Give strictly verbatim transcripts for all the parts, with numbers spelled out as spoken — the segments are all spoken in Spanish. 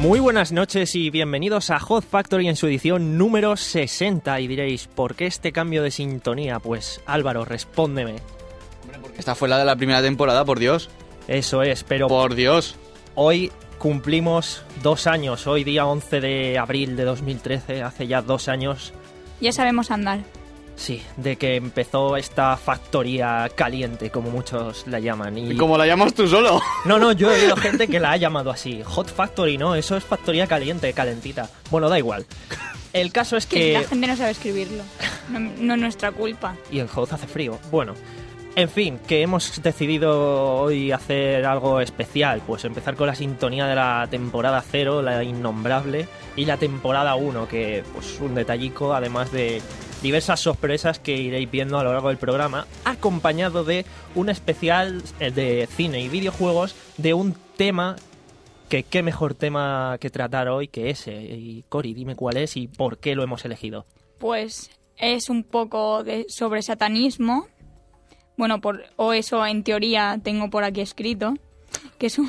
Muy buenas noches y bienvenidos a Hot Factory en su edición número sesenta. Y diréis, ¿por qué este cambio de sintonía? Pues Álvaro, respóndeme. Hombre, porque esta fue la de la primera temporada, por Dios. Eso es, pero... Por Dios. Hoy cumplimos dos años, hoy día once de abril de dos mil trece, hace ya dos años. Ya sabemos andar. Sí, de que empezó esta factoría caliente, como muchos la llaman. Y... ¿Cómo la llamas tú solo? No, no, yo he oído gente que la ha llamado así. Hot Factory, no, eso es factoría caliente, calentita. Bueno, da igual. El caso es que... que la gente no sabe escribirlo. No, no es nuestra culpa. Y en Hot hace frío. Bueno, en fin, que hemos decidido hoy hacer algo especial. Pues empezar con la sintonía de la temporada cero, la innombrable, y la temporada uno, que pues un detallico, además de... diversas sorpresas que iréis viendo a lo largo del programa, acompañado de un especial de cine y videojuegos de un tema que qué mejor tema que tratar hoy que ese. Y Cori, dime cuál es y por qué lo hemos elegido. Pues es un poco de sobre satanismo. Bueno, por, o eso en teoría tengo por aquí escrito, que es un...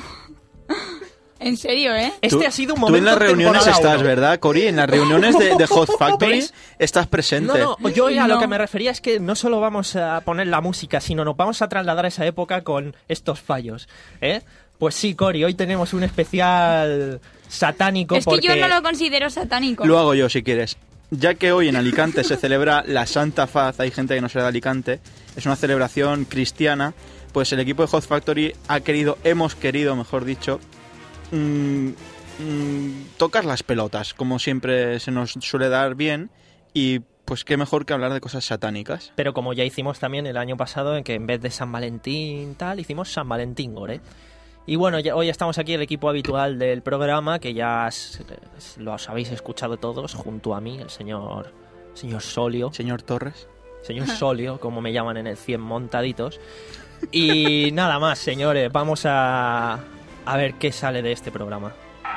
En serio, ¿eh? Este tú, ha sido un momento. Tú en las reuniones estás, uno. ¿verdad, Cori? En las reuniones de, de Hot Factory ¿Ves? Estás presente. No, no, yo a No. lo que me refería es que no solo vamos a poner la música, sino nos vamos a trasladar a esa época con estos fallos, ¿eh? Pues sí, Cori, hoy tenemos un especial satánico. Es que porque... yo no lo considero satánico. Lo hago yo, si quieres. Ya que hoy en Alicante se celebra la Santa Faz, hay gente que no será de Alicante, es una celebración cristiana, pues el equipo de Hot Factory ha querido, hemos querido, mejor dicho, mmm, mmm, tocar las pelotas, como siempre se nos suele dar bien, y pues qué mejor que hablar de cosas satánicas. Pero como ya hicimos también el año pasado, en que en vez de San Valentín tal, hicimos San Valentín Gore. Y bueno, ya, hoy estamos aquí el equipo habitual del programa, que ya es, es, los habéis escuchado todos, junto a mí, el señor, señor Solio. Señor Torres. Señor Solio, como me llaman en el cien montaditos. Y nada más, señores, vamos a, a ver qué sale de este programa.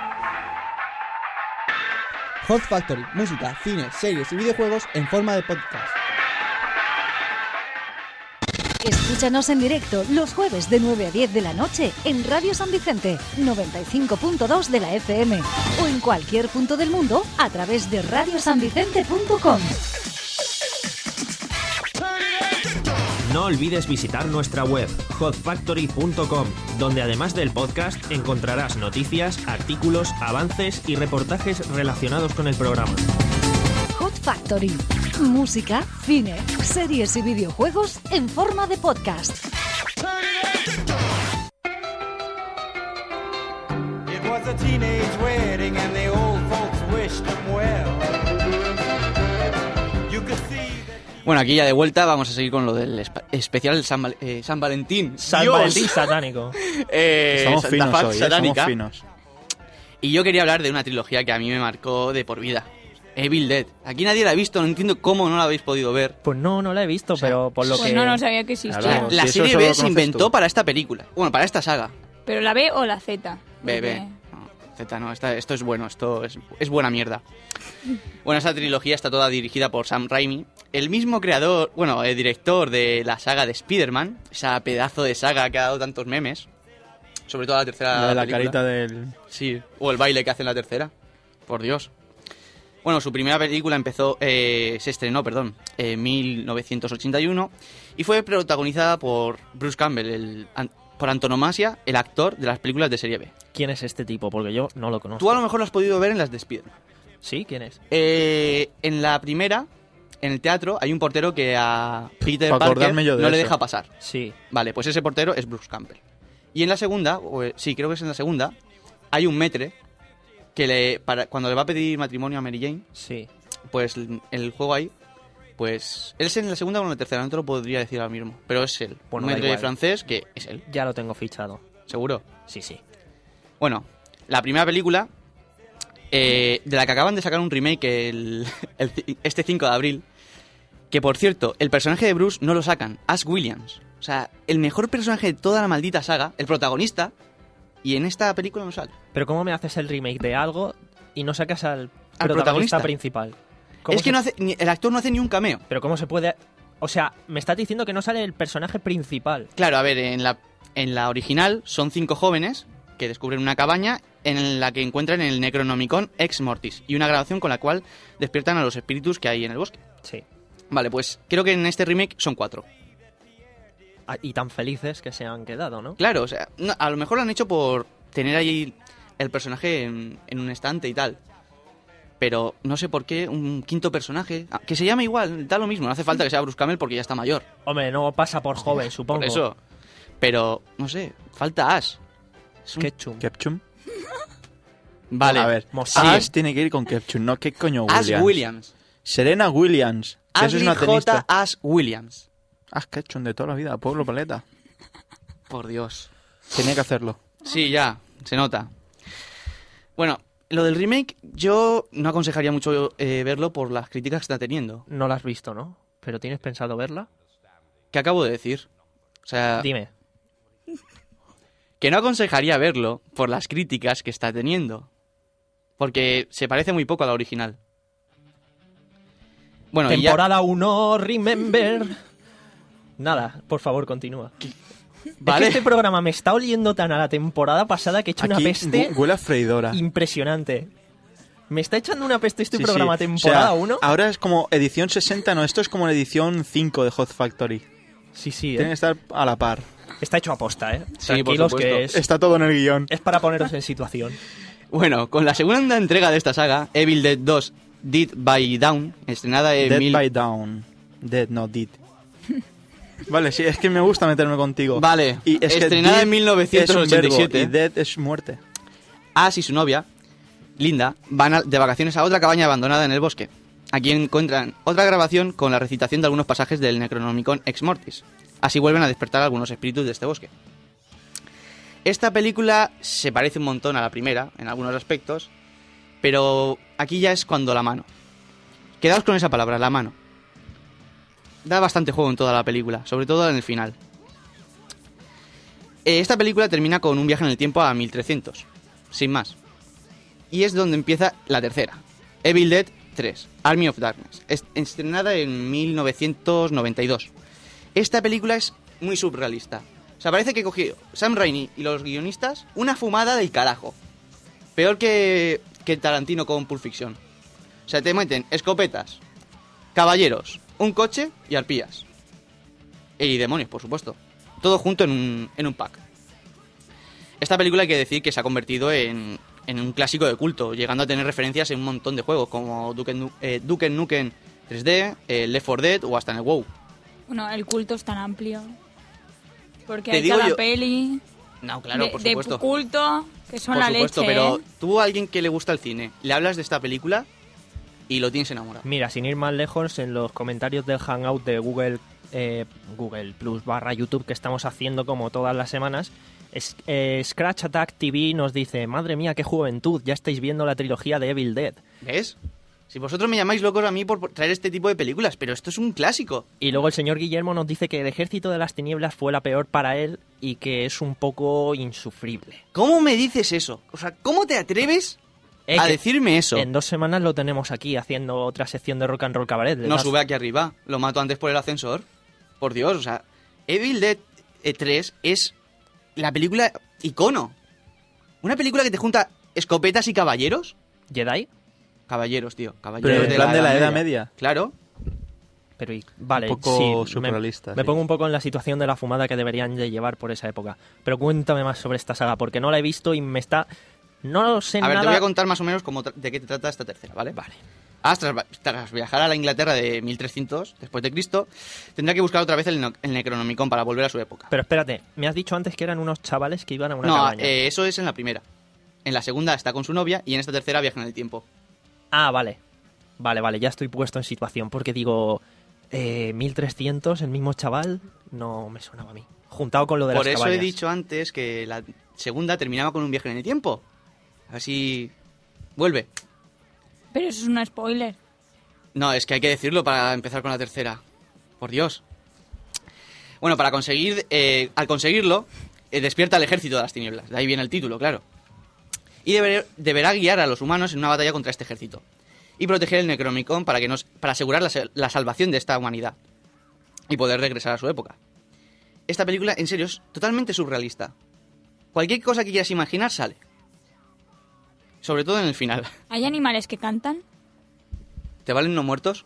Hot Factory, música, cine, series y videojuegos en forma de podcast. Escúchanos en directo los jueves de nueve a diez de la noche en Radio San Vicente, noventa y cinco punto dos de la F M o en cualquier punto del mundo a través de radio san vicente punto com. No olvides visitar nuestra web, hot factory punto com, donde además del podcast encontrarás noticias, artículos, avances y reportajes relacionados con el programa. Hot Factory, música, cine, series y videojuegos en forma de podcast. It was a teenage wedding and the old folks wished them well. You could see that... Bueno, aquí ya de vuelta vamos a seguir con lo del espa- especial San, Val- eh, San Valentín. San ¡Dios! Valentín satánico. eh, Estamos Santa finos Faz hoy, ¿eh? satánica. Somos finos. Y yo quería hablar de una trilogía que a mí me marcó de por vida. Evil Dead. Aquí nadie la ha visto, no entiendo cómo no la habéis podido ver. Pues no, no la he visto, O sea, pero por lo Pues que... no, no sabía que existía. Claro. La si eso serie solo B lo se conoces inventó tú. para esta película. Bueno, para esta saga. ¿Pero la B o la Z? B, B. Porque- No, Z no, esta- esto es bueno, esto es, es buena mierda. Bueno, esta trilogía está toda dirigida por Sam Raimi, el mismo creador, bueno, el director de la saga de Spider-Man, esa pedazo de saga que ha dado tantos memes, sobre todo la tercera La de la película. carita del... Sí, o el baile que hace en la tercera, por Dios. Bueno, su primera película empezó, eh, se estrenó, perdón, en mil novecientos ochenta y uno y fue protagonizada por Bruce Campbell, el, an- por antonomasia, el actor de las películas de serie B. ¿Quién es este tipo? Porque yo no lo conozco. Tú a lo mejor lo has podido ver en las de Spider-Man. ¿Sí? ¿Quién es? Eh, en la primera, en el teatro, hay un portero que a Peter Pa' Parker acordarme yo de no le eso. deja pasar. Sí. Vale, pues ese portero es Bruce Campbell. Y en la segunda, o, eh, sí, creo que es en la segunda, hay un maître que le, para, cuando le va a pedir matrimonio a Mary Jane, Sí. pues el, el juego ahí, pues él es en la segunda o en la tercera, no te lo podría decir ahora mismo, pero es él. Bueno, un da maître igual. francés que es él, Ya lo tengo fichado. seguro. Sí, sí. Bueno, la primera película, eh, de la que acaban de sacar un remake el, el ci- este cinco de abril, que por cierto, el personaje de Bruce no lo sacan, Ash Williams. O sea, el mejor personaje de toda la maldita saga, el protagonista, y en esta película no sale. Pero ¿cómo me haces el remake de algo y no sacas al, Al protagonista, protagonista. principal? ¿Cómo Es que se- no hace, ni- el actor no hace ni un cameo. Pero ¿cómo se puede...? O sea, me estás diciendo que no sale el personaje principal. Claro, a ver, en la, en la original son cinco jóvenes que descubren una cabaña en la que encuentran el Necronomicon Ex Mortis y una grabación con la cual despiertan a los espíritus que hay en el bosque. Sí. Vale, pues creo que en este remake son cuatro. Ah, y tan felices que se han quedado, ¿no? Claro, o sea, no, a lo mejor lo han hecho por tener ahí el personaje en, en un estante y tal. Pero no sé por qué un quinto personaje, ah, que se llame igual, da lo mismo, no hace falta que sea Bruce Campbell porque ya está mayor. Hombre, no pasa por joven, supongo. Por eso. Pero, no sé, falta Ash. Es un- Ketchum. Kepchum. Vale. A ver, Mos- Ash tiene que ir con Kepchum, no qué coño Williams. Ash Williams. Serena Williams. Que eso es Ashley una J. tenista. Ash Williams. Ash Ketchum de toda la vida, pueblo paleta. Por Dios. Tenía que hacerlo. Sí, ya, se nota. Bueno, lo del remake yo no aconsejaría mucho eh, verlo por las críticas que está teniendo. No la has visto, ¿no? ¿Pero tienes pensado verla? ¿Qué acabo de decir? O sea, Dime. que no aconsejaría verlo por las críticas que está teniendo. Porque se parece muy poco a la original. Bueno, y ya- Temporada uno, remember. Nada, por favor, continúa. Vale. Es que este programa me está oliendo tan a la temporada pasada que he hecho una Aquí peste hu- huele a freidora. impresionante. Me está echando una peste este Sí, programa sí. temporada O sea, uno. Ahora es como edición sesenta, no, esto es como la edición cinco de Hot Factory. Sí, sí, Tiene que ¿eh? estar a la par. Está hecho a posta, ¿eh? Sí, Tranquilos por que supuesto. es, Está todo en el guión. es para poneros en situación. Bueno, con la segunda entrega de esta saga, Evil Dead dos Dead by Dawn, estrenada en Dead mil... by Down. Dead, no Dead. Vale, sí, es que me gusta meterme contigo. Vale, Y es que estrenada dead en mil novecientos ochenta y siete. es un verbo y dead es muerte. Ash y su novia, Linda, van a- de vacaciones a otra cabaña abandonada en el bosque. Aquí encuentran otra grabación con la recitación de algunos pasajes del Necronomicon Ex Mortis. Así vuelven a despertar algunos espíritus de este bosque. Esta película se parece un montón a la primera, en algunos aspectos, pero aquí ya es cuando la mano. Quedaos con esa palabra, la mano. Da bastante juego en toda la película, sobre todo en el final. Eh, Esta película termina con un viaje en el tiempo a mil trescientos, sin más. Y es donde empieza la tercera, Evil Dead tres, Army of Darkness, es- estrenada en mil novecientos noventa y dos. Esta película es muy surrealista. O sea, parece que cogió Sam Raimi y los guionistas una fumada del carajo. Peor que, que Tarantino con Pulp Fiction. O sea, te meten escopetas, caballeros, un coche y arpías. Y demonios, por supuesto. Todo junto en un, en un pack. Esta película hay que decir que se ha convertido en, en un clásico de culto, llegando a tener referencias en un montón de juegos, como Duke Nu- eh, Duke Nukem tres D, eh, Left four Dead o hasta en el WoW. Bueno, el culto es tan amplio. Porque Te hay digo cada yo- peli No, claro, de, por de supuesto. culto que son Por la supuesto, leche. pero ¿eh? tú a alguien que le gusta el cine, le hablas de esta película y lo tienes enamorado. Mira, sin ir más lejos, en los comentarios del Hangout de Google eh, Google Plus barra YouTube que estamos haciendo como todas las semanas, es- eh, Scratch Attack T V nos dice: madre mía, qué juventud, ya estáis viendo la trilogía de Evil Dead. ¿Ves? Si vosotros me llamáis locos a mí por por traer este tipo de películas, pero esto es un clásico. Y luego el señor Guillermo nos dice que el Ejército de las Tinieblas fue la peor para él y que es un poco insufrible. ¿Cómo me dices eso? O sea, ¿cómo te atreves Eh, a que decirme eso? En dos semanas lo tenemos aquí haciendo otra sección de Rock and Roll Cabaret. No sube aquí arriba, lo mato antes por el ascensor. Por Dios, o sea, Evil Dead eh, tres es la película icono. Una película que te junta escopetas y caballeros. ¿Jedi? Caballeros, tío, caballeros Pero en de, plan la de la Edad Edad Media. Media. Claro. Pero y- vale, Un poco sí, me- surrealista, Me, sí. pongo un poco en la situación de la fumada que deberían de llevar por esa época. Pero cuéntame más sobre esta saga, porque no la he visto y me está... No sé A ver, nada... te voy a contar más o menos cómo tra- de qué te trata esta tercera, ¿vale? Vale. As, tras, tras viajar a la Inglaterra de mil trescientos después de Cristo, tendrá que buscar otra vez el, no- el Necronomicon para volver a su época. Pero espérate, me has dicho antes que eran unos chavales que iban a una no, cabaña. eh, eso es en la primera. En la segunda está con su novia y en esta tercera viaja en el tiempo. Ah, vale. Vale, vale, ya estoy puesto en situación, porque digo... Eh, mil trescientos, el mismo chaval, no me sonaba a mí. Juntado con lo de Por las eso cabañas. he dicho antes que la segunda terminaba con un viaje en el tiempo. Así vuelve. Pero eso es un spoiler. No, es que hay que decirlo para empezar con la tercera. Por Dios. Bueno, para conseguir... eh, al conseguirlo, eh, despierta el ejército de las tinieblas. De ahí viene el título, claro. Y deber- deberá guiar a los humanos en una batalla contra este ejército. Y proteger el Necronomicon para, que nos, para asegurar la, se- la salvación de esta humanidad. Y poder regresar a su época. Esta película, en serio, es totalmente surrealista. Cualquier cosa que quieras imaginar sale. Sobre todo en el final. ¿Hay animales que cantan? ¿Te valen no muertos?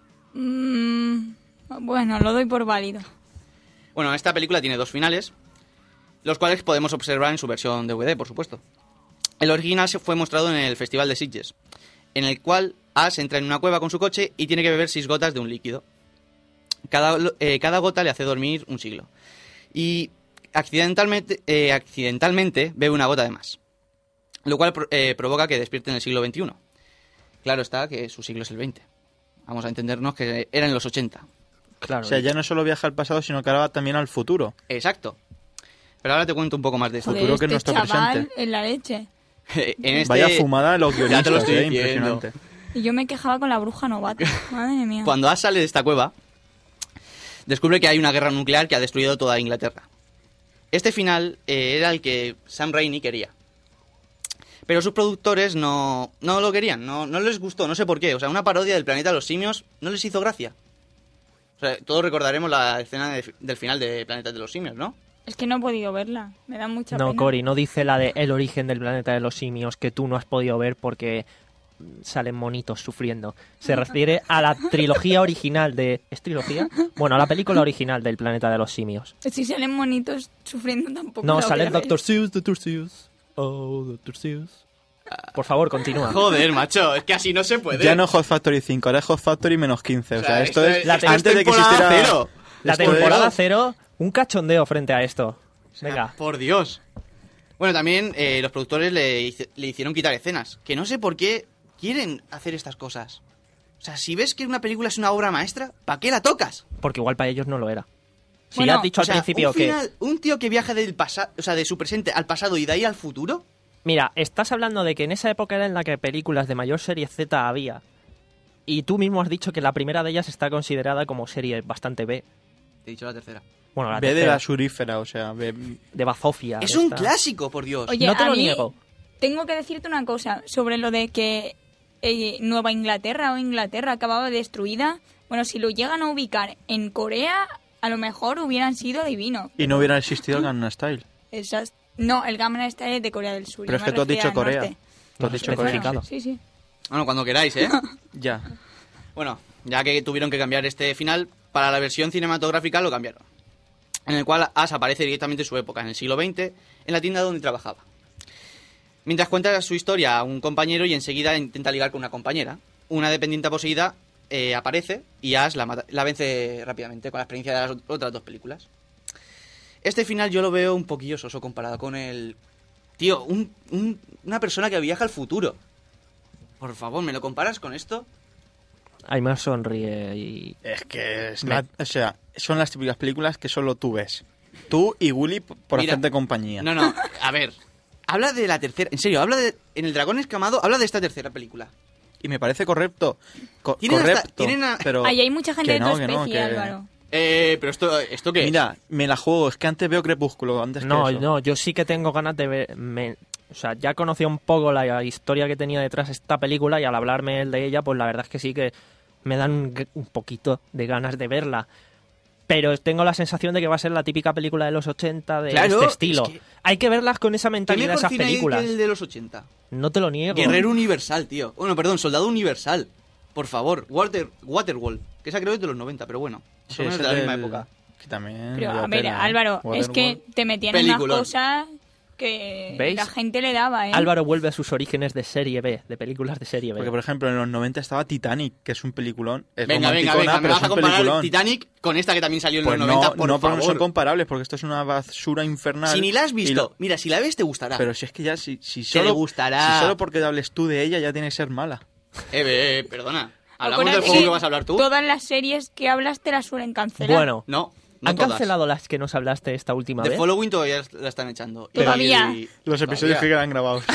Mm, bueno, lo doy por válido. Bueno, esta película tiene dos finales, los cuales podemos observar en su versión D V D, por supuesto. El original se fue mostrado en el Festival de Sitges, en el cual Ash entra en una cueva con su coche y tiene que beber seis gotas de un líquido. Cada, eh, cada gota le hace dormir un siglo. Y accidentalmente, eh, accidentalmente bebe una gota de más, lo cual eh, provoca que despierte en el siglo veintiuno. Claro está que su siglo es el veinte. Vamos a entendernos que era en los ochenta. Claro. O sea, ya no solo viaja al pasado, sino que ahora va también al futuro. Exacto. Pero ahora te cuento un poco más de eso. Joder, futuro que es este nuestro chaval presente. en la leche. En este... Vaya fumada los Ya te lo guionistas, estoy eh, diciendo. impresionante. Y yo me quejaba con la bruja novata. Madre mía. Cuando Ash sale de esta cueva, descubre que hay una guerra nuclear que ha destruido toda Inglaterra. Este final eh, era el que Sam Raimi quería. Pero sus productores no, no lo querían, no, no les gustó, no sé por qué. O sea, una parodia del planeta de los simios no les hizo gracia. O sea, todos recordaremos la escena de- del final de Planeta de los Simios, ¿no? Es que no he podido verla. Me da mucha No, pena. Cory, no dice la de El origen del planeta de los simios que tú no has podido ver porque salen monitos sufriendo. Se refiere a la trilogía original de... ¿Es trilogía? Bueno, a la película original del planeta de los simios. Si salen monitos sufriendo tampoco. No, la sale voy a ver. doctor Seuss, doctor Seuss. Oh, doctor Seuss. Por favor, continúa. Joder, macho, es que así no se puede. Ya no Hot Factory cinco, ahora es Hot Factory menos quince. O sea, esto, es, la antes de que temporada existiera... cero. La esto es- temporada cero, un cachondeo frente a esto. Venga. Por Dios. Bueno, también eh, los productores le, hice- le hicieron quitar escenas. Que no sé por qué quieren hacer estas cosas. O sea, si ves que una película es una obra maestra, ¿para qué la tocas? Porque igual para ellos no lo era. Si Bueno, ya has dicho O al sea, principio un, que... final- un tío que viaja del pasado, o sea, de su presente al pasado y de ahí al futuro. Mira, estás hablando de que en esa época era en la que películas de mayor serie Z había. Y tú mismo has dicho que la primera de ellas está considerada como serie bastante B. Te he dicho la tercera. Bueno, la Ve de tercera, la surífera, o sea, ve... de bazofia. Es de un esta. clásico, por Dios. Oye, No te a lo mí niego. tengo que decirte una cosa sobre lo de que eh, Nueva Inglaterra o Inglaterra acababa destruida. Bueno, si lo llegan a ubicar en Corea, a lo mejor hubieran sido divinos. Y no hubiera existido el Gangnam Style. Esas... No, el Gangnam Style es de Corea del Sur. Pero yo es que me tú has refería dicho al Corea. norte. Tú has No, dicho especificado. Corea. Sí, sí. Bueno, cuando queráis, ¿eh? Ya. Bueno, ya que tuvieron que cambiar este final, para la versión cinematográfica lo cambiaron. En el cual Ash aparece directamente en su época, en el siglo veinte, en la tienda donde trabajaba. Mientras cuenta su historia a un compañero y enseguida intenta ligar con una compañera. Una dependiente poseída eh, aparece y Ash la, mata- la vence rápidamente con la experiencia de las ot- otras dos películas. Este final yo lo veo un poquillo soso comparado con el... Tío, un- un- una persona que viaja al futuro. Por favor, ¿me lo comparas con esto? Aymar sonríe y... Es que es Me- la- o sea, son las típicas películas que solo tú ves. Tú y Willy p- por Mira, hacerte compañía. No, no, a ver. Habla de la tercera... En serio, habla de... En El Dragón Escamado habla de esta tercera película. Y me parece correcto. Co- Tienen hasta- correcto. tienen a- pero Ahí hay mucha gente que de tu no, que no, especie, que- Álvaro. Eh, pero esto, ¿esto qué es? Mira, me la juego. Es que antes veo Crepúsculo, antes No, que eso. no, yo sí que tengo ganas de ver... me- O sea, ya conocía un poco la historia que tenía detrás esta película y al hablarme él de ella, pues la verdad es que sí que me dan un g- un poquito de ganas de verla. Pero tengo la sensación de que va a ser la típica película de los ochenta de Claro, este estilo. es que- Hay que verlas con esa ¿Qué mentalidad, mejor esas cine hay películas. que el de los ochenta? No te lo niego. Guerrero Universal, tío. Bueno, perdón, Soldado Universal. Por favor, Water, Waterworld. Que esa creo que es de los noventa, pero bueno. Más Sí, o menos ese de la del- misma época. Que también. Pero, vaya a ver, tela, ¿eh? Álvaro, es que Waterworld. te metían en Peliculón. unas cosas que ¿Veis? la gente le daba, ¿eh? Álvaro vuelve a sus orígenes de serie B, de películas de serie B. Porque, por ejemplo, en los noventa estaba Titanic, que es un peliculón. Es Venga, venga, romanticona, venga. Me pero vas es a un comparar peliculón. Titanic con esta que también salió en Pues los no, noventa, por no favor. son comparables, porque esto es una basura infernal. Si ni la has y visto, lo- mira, si la ves te gustará. Pero si es que ya, si, si Te solo, gustará. si solo porque hables tú de ella ya tiene que ser mala. Eh, eh, perdona. ¿Hablamos del Acuérdate juego que vas a hablar tú? Todas las series que hablas te las suelen cancelar. Bueno, No, no ¿han todas. cancelado las que nos hablaste esta última The vez? Following todavía la están echando. Y- Todavía. y- Los episodios que todavía. quedan grabados.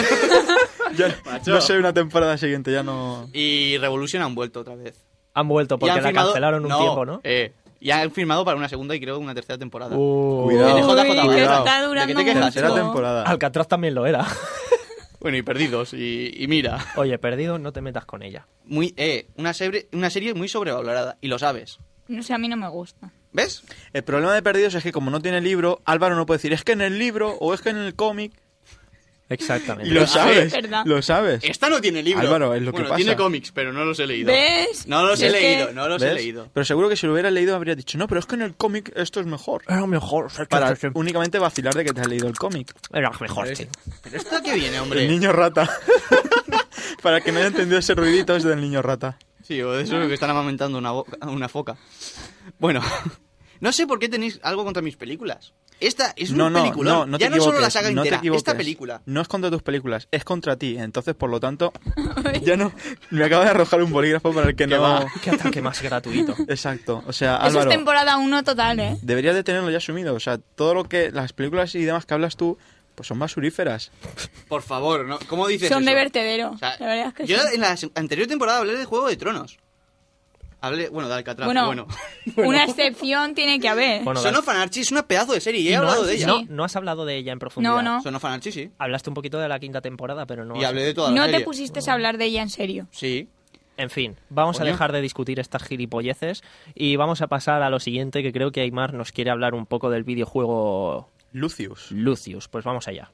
Ya no sé, una temporada siguiente ya no... Y Revolution han vuelto otra vez. Han vuelto Y porque han la firmado- cancelaron un no, tiempo, ¿no? Eh, y han firmado para una segunda y creo una tercera temporada. Uh, Cuidado. Viene J J Uy, Vara. que Cuidado. está ¿De durando qué te quejas? Tercera mucho. temporada. Alcatraz también lo era. Bueno, y Perdidos, y, y mira. Oye, perdido, no te metas con ella. Muy, eh, una, serie, una serie muy sobrevalorada, y lo sabes. No sé, a mí no me gusta. ¿Ves? El problema de Perdidos es que como no tiene libro, Álvaro no puede decir, es que en el libro o es que en el cómic... Exactamente. Y lo sabes, verdad. lo sabes. Esta no tiene libro. Álvaro, es lo que bueno, pasa. tiene cómics, pero no los he leído. ¿Ves? No los he Es que- leído, no los he ¿Ves? leído. Pero seguro que si lo hubieras leído habría dicho, no, pero es que en el cómic esto es mejor. Era mejor. Para únicamente vacilar de que te has leído el cómic. Era mejor, Pero, sí. pero esto a qué viene, hombre. El niño rata. Para que no haya entendido ese ruidito es del niño rata. Sí, o de eso que están amamentando una, bo- una foca. Bueno, no sé por qué tenéis algo contra mis películas. Esta es No, un no, película. no, no te ya no solo la equivoques, saga no te entera, equivoques. esta película. No es contra tus películas, es contra ti. Entonces, por lo tanto, ya no... Me acaba de arrojar un bolígrafo para el que Que no... va. Qué ataque más gratuito. Exacto. O sea, Eso es Álvaro, temporada uno total, ¿eh? deberías de tenerlo ya asumido. O sea, todo lo que... Las películas y demás que hablas tú, pues son basuríferas. Por favor, ¿no? ¿Cómo dices Son eso? de vertedero. O sea, la verdad es que yo sí. en la se- anterior temporada hablé de Juego de Tronos. Hablé, bueno, de Alcatraz, Bueno, bueno. Una excepción tiene que haber. Bueno, Son Dal- of Anarchy es una pedazo de serie y ¿Y he no hablado has- de ella. No, no has hablado de ella en profundidad. No, no. Son of Anarchy, sí. Hablaste un poquito de la quinta temporada, pero no... Y has- hablé de toda la No serie. te pusiste a hablar de ella en serio. Sí. En fin, vamos Coño. a dejar de discutir estas gilipolleces y vamos a pasar a lo siguiente, que creo que Aymar nos quiere hablar un poco del videojuego Lucius. Lucius. Pues vamos allá.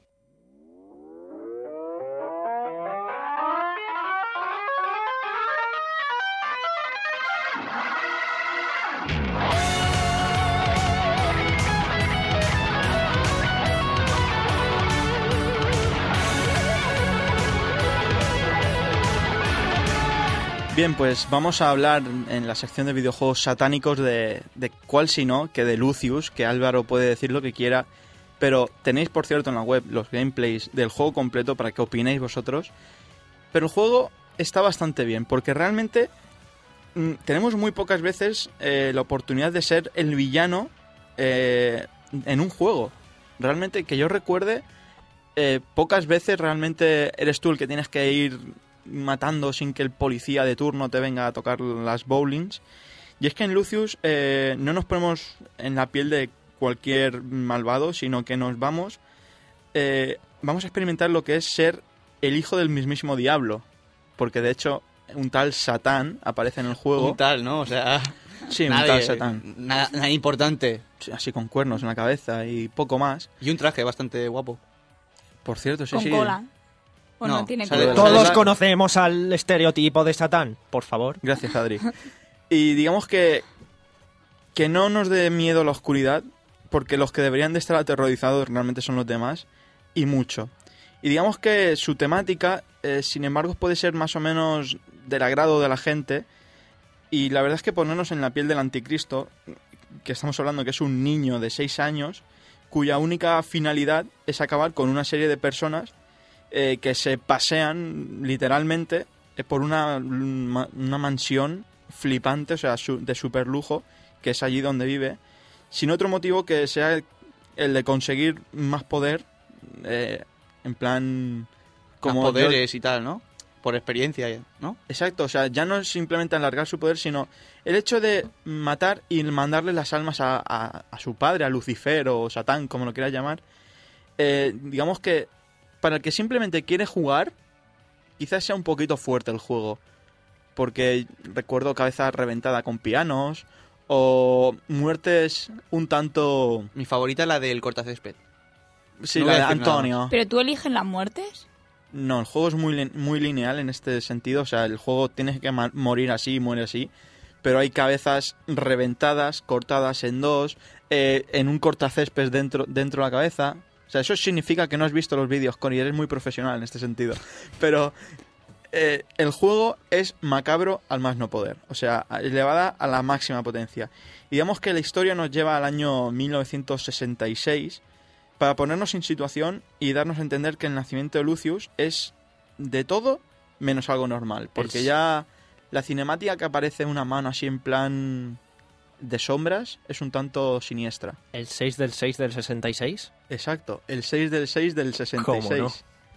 Bien, pues vamos a hablar en la sección de videojuegos satánicos de, de cuál si no, que de Lucius, que Álvaro puede decir lo que quiera, pero tenéis por cierto en la web los gameplays del juego completo para que opinéis vosotros. Pero el juego está bastante bien, porque realmente mm, tenemos muy pocas veces eh, la oportunidad de ser el villano eh, en un juego. Realmente, que yo recuerde, eh, pocas veces realmente eres tú el que tienes que ir matando sin que el policía de turno te venga a tocar las bowlings. Y es que en Lucius eh, no nos ponemos en la piel de cualquier malvado, sino que nos vamos eh, vamos a experimentar lo que es ser el hijo del mismísimo diablo, porque de hecho un tal Satán aparece en el juego. Un tal, ¿no? O sea... Sí, nadie, un tal Satán. Nada, nada importante. Sí, así con cuernos en la cabeza y poco más. Y un traje bastante guapo. Por cierto, sí, Con sí. cola. O no, No, tiene sale- cola. Todos Todos la- conocemos al estereotipo de Satán, por favor. Gracias, Adri. Y digamos que que no nos dé miedo la oscuridad, porque los que deberían de estar aterrorizados realmente son los demás, y mucho. Y digamos que su temática, eh, sin embargo, puede ser más o menos del agrado de la gente, y la verdad es que ponernos en la piel del anticristo, que estamos hablando que es un niño de seis años, cuya única finalidad es acabar con una serie de personas eh, que se pasean literalmente eh, por una, ma- una mansión flipante, o sea, su- de super lujo, que es allí donde vive, sin otro motivo que sea el de conseguir más poder, eh, en plan... Como Como yo- poderes y tal, ¿no? Por experiencia, ¿no? Exacto, o sea, ya no es simplemente alargar su poder, sino el hecho de matar y mandarle las almas a, a- a su padre, a Lucifer o Satán, como lo quieras llamar. Eh, digamos que para el que simplemente quiere jugar, quizás sea un poquito fuerte el juego. Porque recuerdo cabeza reventada con pianos o muertes un tanto... Mi favorita es la del cortacésped. Sí, No la voy de a decir nada Antonio. ¿Pero tú eliges las muertes? No, el juego es muy, lin- muy lineal en este sentido. O sea, el juego tiene que ma- morir así, muere así. Pero hay cabezas reventadas, cortadas en dos, eh, en un cortacésped dentro, dentro de la cabeza. O sea, eso significa que no has visto los vídeos, Connie, eres muy profesional en este sentido. Pero eh, el juego es macabro al más no poder. O sea, elevada a la máxima potencia. Y digamos que la historia nos lleva al año mil novecientos sesenta y seis... para ponernos en situación y darnos a entender que el nacimiento de Lucius es de todo menos algo normal. Porque Es- ya la cinemática que aparece una mano así en plan de sombras es un tanto siniestra. ¿El seis del seis del sesenta y seis? Exacto, el seis del seis del sesenta y seis. ¿Cómo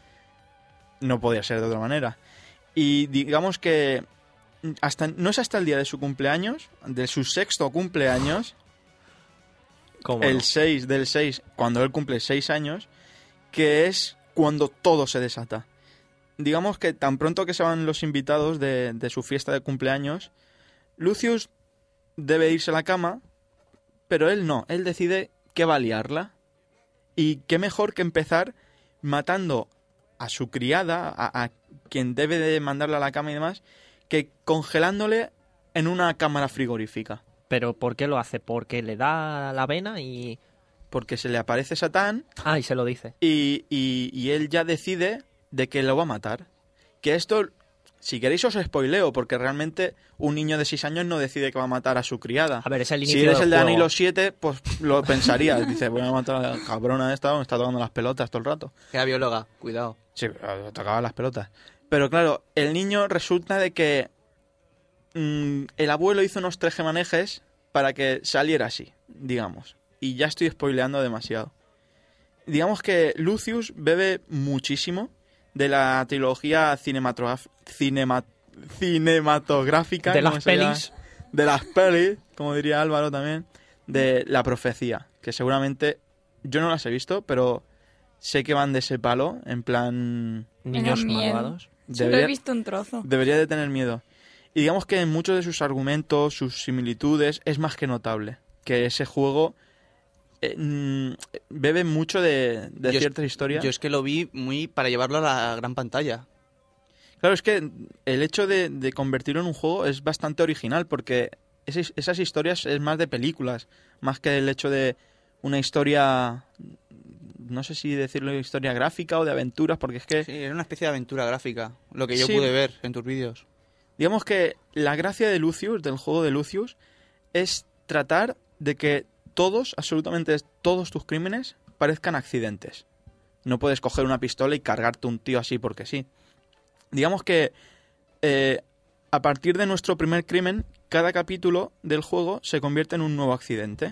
no? No podía ser de otra manera. Y digamos que hasta no es hasta el día de su cumpleaños, de su sexto cumpleaños, ¿Cómo el no? seis del seis, cuando él cumple seis años, que es cuando todo se desata. Digamos que tan pronto que se van los invitados de, de su fiesta de cumpleaños, Lucius debe irse a la cama, pero él no, él decide que va a liarla. Y qué mejor que empezar matando a su criada, a, a quien debe de mandarla a la cama y demás, que congelándole en una cámara frigorífica. ¿Pero por qué lo hace? Porque le da la vena y... Porque se le aparece Satán Ah, y se lo dice. y, y, y él ya decide de que lo va a matar. Que esto, si queréis os spoileo, porque realmente un niño de seis años no decide que va a matar a su criada. A ver, es el Si inicio eres del el de juego. Danilo siete, pues lo pensarías. Dice, voy a matar a la cabrona esta, me está tocando las pelotas todo el rato. Que era bióloga, cuidado. Sí, tocaba las pelotas. Pero claro, el niño resulta de que mmm, el abuelo hizo unos tejemanejes para que saliera así, digamos. Y ya estoy spoileando demasiado. Digamos que Lucius bebe muchísimo de la trilogía cinematograf- cinema- cinematográfica. De como las se llama, pelis. De las pelis, como diría Álvaro también, de La Profecía, que seguramente yo no las he visto, pero sé que van de ese palo, en plan... Niños Me da miedo. malvados. Solo he visto un trozo. Debería de tener miedo. Y digamos que en muchos de sus argumentos, sus similitudes, es más que notable. Que ese juego eh, mm, bebe mucho de, de Yo es- ciertas historias. Yo es que lo vi muy para llevarlo a la gran pantalla. Claro, es que el hecho de, de convertirlo en un juego es bastante original, porque esas, esas historias es más de películas, más que el hecho de una historia, no sé si decirlo historia gráfica o de aventuras, porque es que... Sí, era una especie de aventura gráfica, lo que yo Sí. pude ver en tus vídeos. Digamos que la gracia de Lucius, del juego de Lucius, es tratar de que todos, absolutamente todos tus crímenes, parezcan accidentes. No puedes coger una pistola y cargarte un tío así porque sí. Digamos que eh, a partir de nuestro primer crimen, cada capítulo del juego se convierte en un nuevo accidente.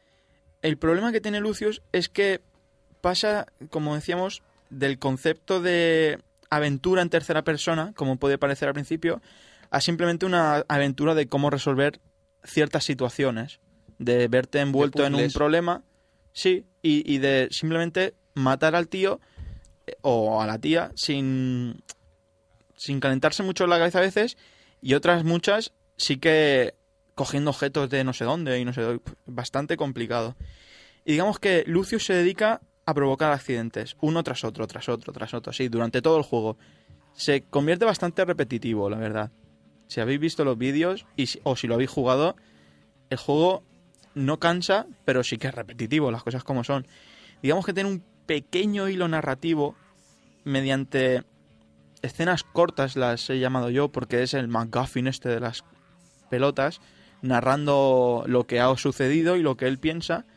El problema que tiene Lucius es que pasa, como decíamos, del concepto de aventura en tercera persona, como puede parecer al principio, a simplemente una aventura de cómo resolver ciertas situaciones, de verte envuelto en un puzzles. problema, sí, y, y de simplemente matar al tío eh, o a la tía sin, sin calentarse mucho la cabeza a veces, y otras muchas sí que cogiendo objetos de no sé dónde y no sé dónde, bastante complicado. Y digamos que Lucius se dedica a provocar accidentes, uno tras otro, tras otro, tras otro, sí, durante todo el juego. Se convierte bastante repetitivo, la verdad. Si habéis visto los vídeos y si- o si lo habéis jugado, el juego no cansa, pero sí que es repetitivo, las cosas como son. Digamos que tiene un pequeño hilo narrativo mediante escenas cortas, las he llamado yo, porque es el MacGuffin este de las pelotas, narrando lo que ha sucedido y lo que él piensa.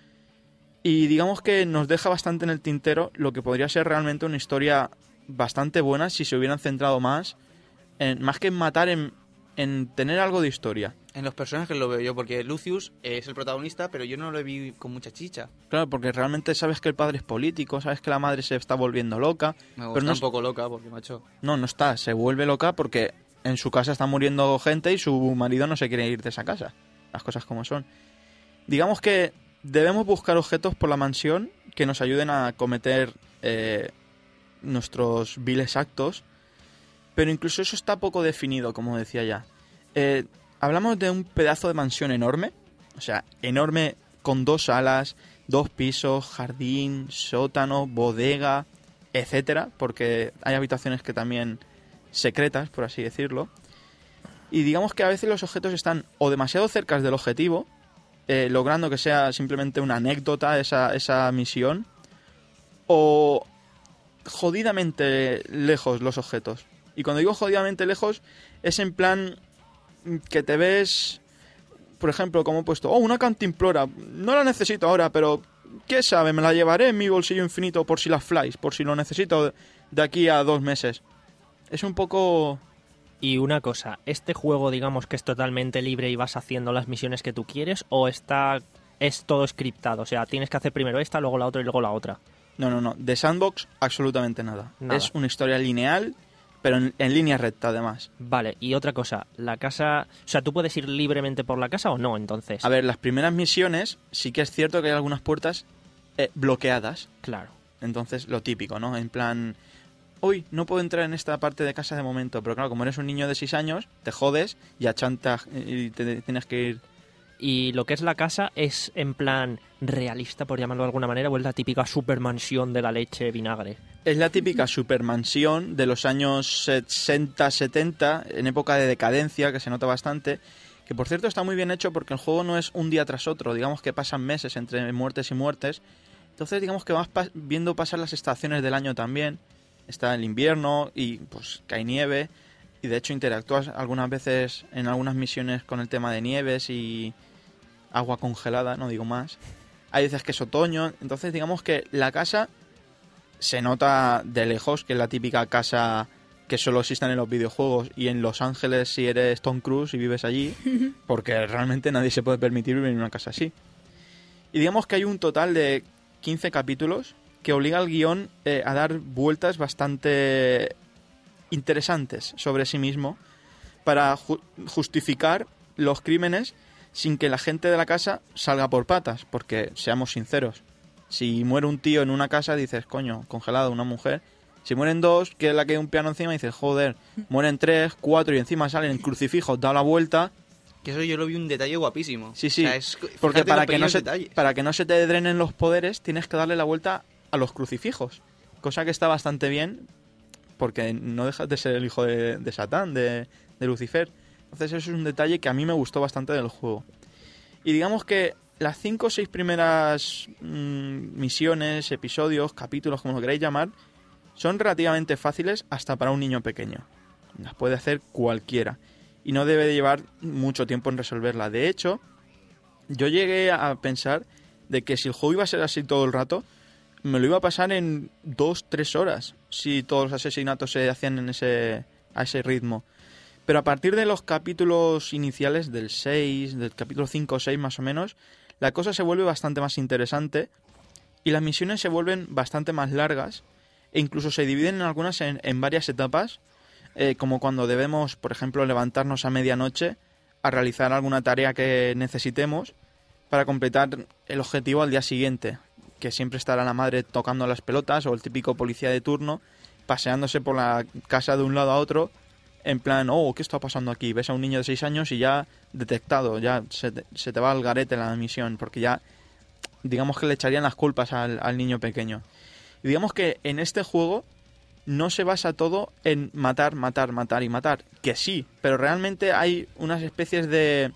Y digamos que nos deja bastante en el tintero lo que podría ser realmente una historia bastante buena si se hubieran centrado más, en, más que en matar, en, en tener algo de historia. En los personajes lo veo yo, porque Lucius es el protagonista, pero yo no lo vi con mucha chicha. Claro, porque realmente sabes que el padre es político, sabes que la madre se está volviendo loca. Me pero gusta no, un poco loca, porque macho... no, no está, se vuelve loca porque en su casa está muriendo gente y su marido no se quiere ir de esa casa. Las cosas como son. Digamos que debemos buscar objetos por la mansión que nos ayuden a cometer eh, nuestros viles actos, pero incluso eso está poco definido, como decía ya. Eh, hablamos de un pedazo de mansión enorme, o sea, enorme, con dos salas, dos pisos, jardín, sótano, bodega, etcétera, porque hay habitaciones que también secretas, por así decirlo. Y digamos que a veces los objetos están o demasiado cerca del objetivo, eh, logrando que sea simplemente una anécdota esa, esa misión, o jodidamente lejos los objetos. Y cuando digo jodidamente lejos, es en plan que te ves, por ejemplo, como he puesto, oh, una cantimplora, no la necesito ahora, pero ¿qué sabe? Me la llevaré en mi bolsillo infinito por si las flies, por si lo necesito de aquí a dos meses. Es un poco... Y una cosa, ¿este juego digamos que es totalmente libre y vas haciendo las misiones que tú quieres o está es todo scriptado? O sea, tienes que hacer primero esta, luego la otra y luego la otra. No, no, no. De Sandbox, absolutamente nada. Nada. Es una historia lineal, pero en, en línea recta, además. Vale, y otra cosa, la casa... O sea, ¿tú puedes ir libremente por la casa o no, entonces? A ver, las primeras misiones, sí que es cierto que hay algunas puertas eh, bloqueadas. Claro. Entonces, lo típico, ¿no? En plan... Uy, no puedo entrar en esta parte de casa de momento. Pero claro, como eres un niño de seis años, te jodes y achantas y te tienes que ir... Y lo que es la casa es en plan realista, por llamarlo de alguna manera, o es la típica supermansión de la leche vinagre. es la típica supermansión de los años sesenta, setenta, en época de decadencia, que se nota bastante, que por cierto está muy bien hecho porque el juego no es un día tras otro, digamos que pasan meses entre muertes y muertes, entonces digamos que vas pa- viendo pasar las estaciones del año también, está el invierno y pues cae nieve, y de hecho interactúas algunas veces en algunas misiones con el tema de nieves y agua congelada, no digo más. Hay veces que es otoño, entonces digamos que la casa se nota de lejos, que es la típica casa que solo existen en los videojuegos y en Los Ángeles si eres Tom Cruise y vives allí, porque realmente nadie se puede permitir vivir en una casa así. Y digamos que hay un total de quince capítulos que obliga al guión eh, a dar vueltas bastante interesantes sobre sí mismo para ju- justificar los crímenes sin que la gente de la casa salga por patas, porque seamos sinceros, si muere un tío en una casa dices, coño, congelado, una mujer. Si mueren dos, que es la que hay un piano encima, dices, joder, mueren tres, cuatro y encima salen crucifijos, da la vuelta. Que eso yo lo vi un detalle guapísimo. Sí, sí, O sea, es- porque fíjate para los que, no pequeños se, detalles. para que no se te drenen los poderes tienes que darle la vuelta a los crucifijos, cosa que está bastante bien porque no dejas de ser el hijo de, de Satán, de, de Lucifer. Entonces eso es un detalle que a mí me gustó bastante del juego. Y digamos que las cinco o seis primeras mmm, misiones, episodios, capítulos, como lo queráis llamar, son relativamente fáciles hasta para un niño pequeño. Las puede hacer cualquiera. Y no debe de llevar mucho tiempo en resolverla. De hecho, yo llegué a pensar de que si el juego iba a ser así todo el rato, me lo iba a pasar en dos, tres horas, si todos los asesinatos se hacían en ese, a ese ritmo. Pero a partir de los capítulos iniciales, del seis, del capítulo cinco o seis más o menos, la cosa se vuelve bastante más interesante y las misiones se vuelven bastante más largas e incluso se dividen en algunas en, en varias etapas, eh, como cuando debemos, por ejemplo, levantarnos a medianoche a realizar alguna tarea que necesitemos para completar el objetivo al día siguiente, que siempre estará la madre tocando las pelotas o el típico policía de turno paseándose por la casa de un lado a otro en plan, oh, ¿qué está pasando aquí? Ves a un niño de seis años y ya detectado, ya se te, se te va al garete la misión, porque ya digamos que le echarían las culpas al, al niño pequeño. Y digamos que en este juego no se basa todo en matar, matar, matar y matar, que sí, pero realmente hay unas especies de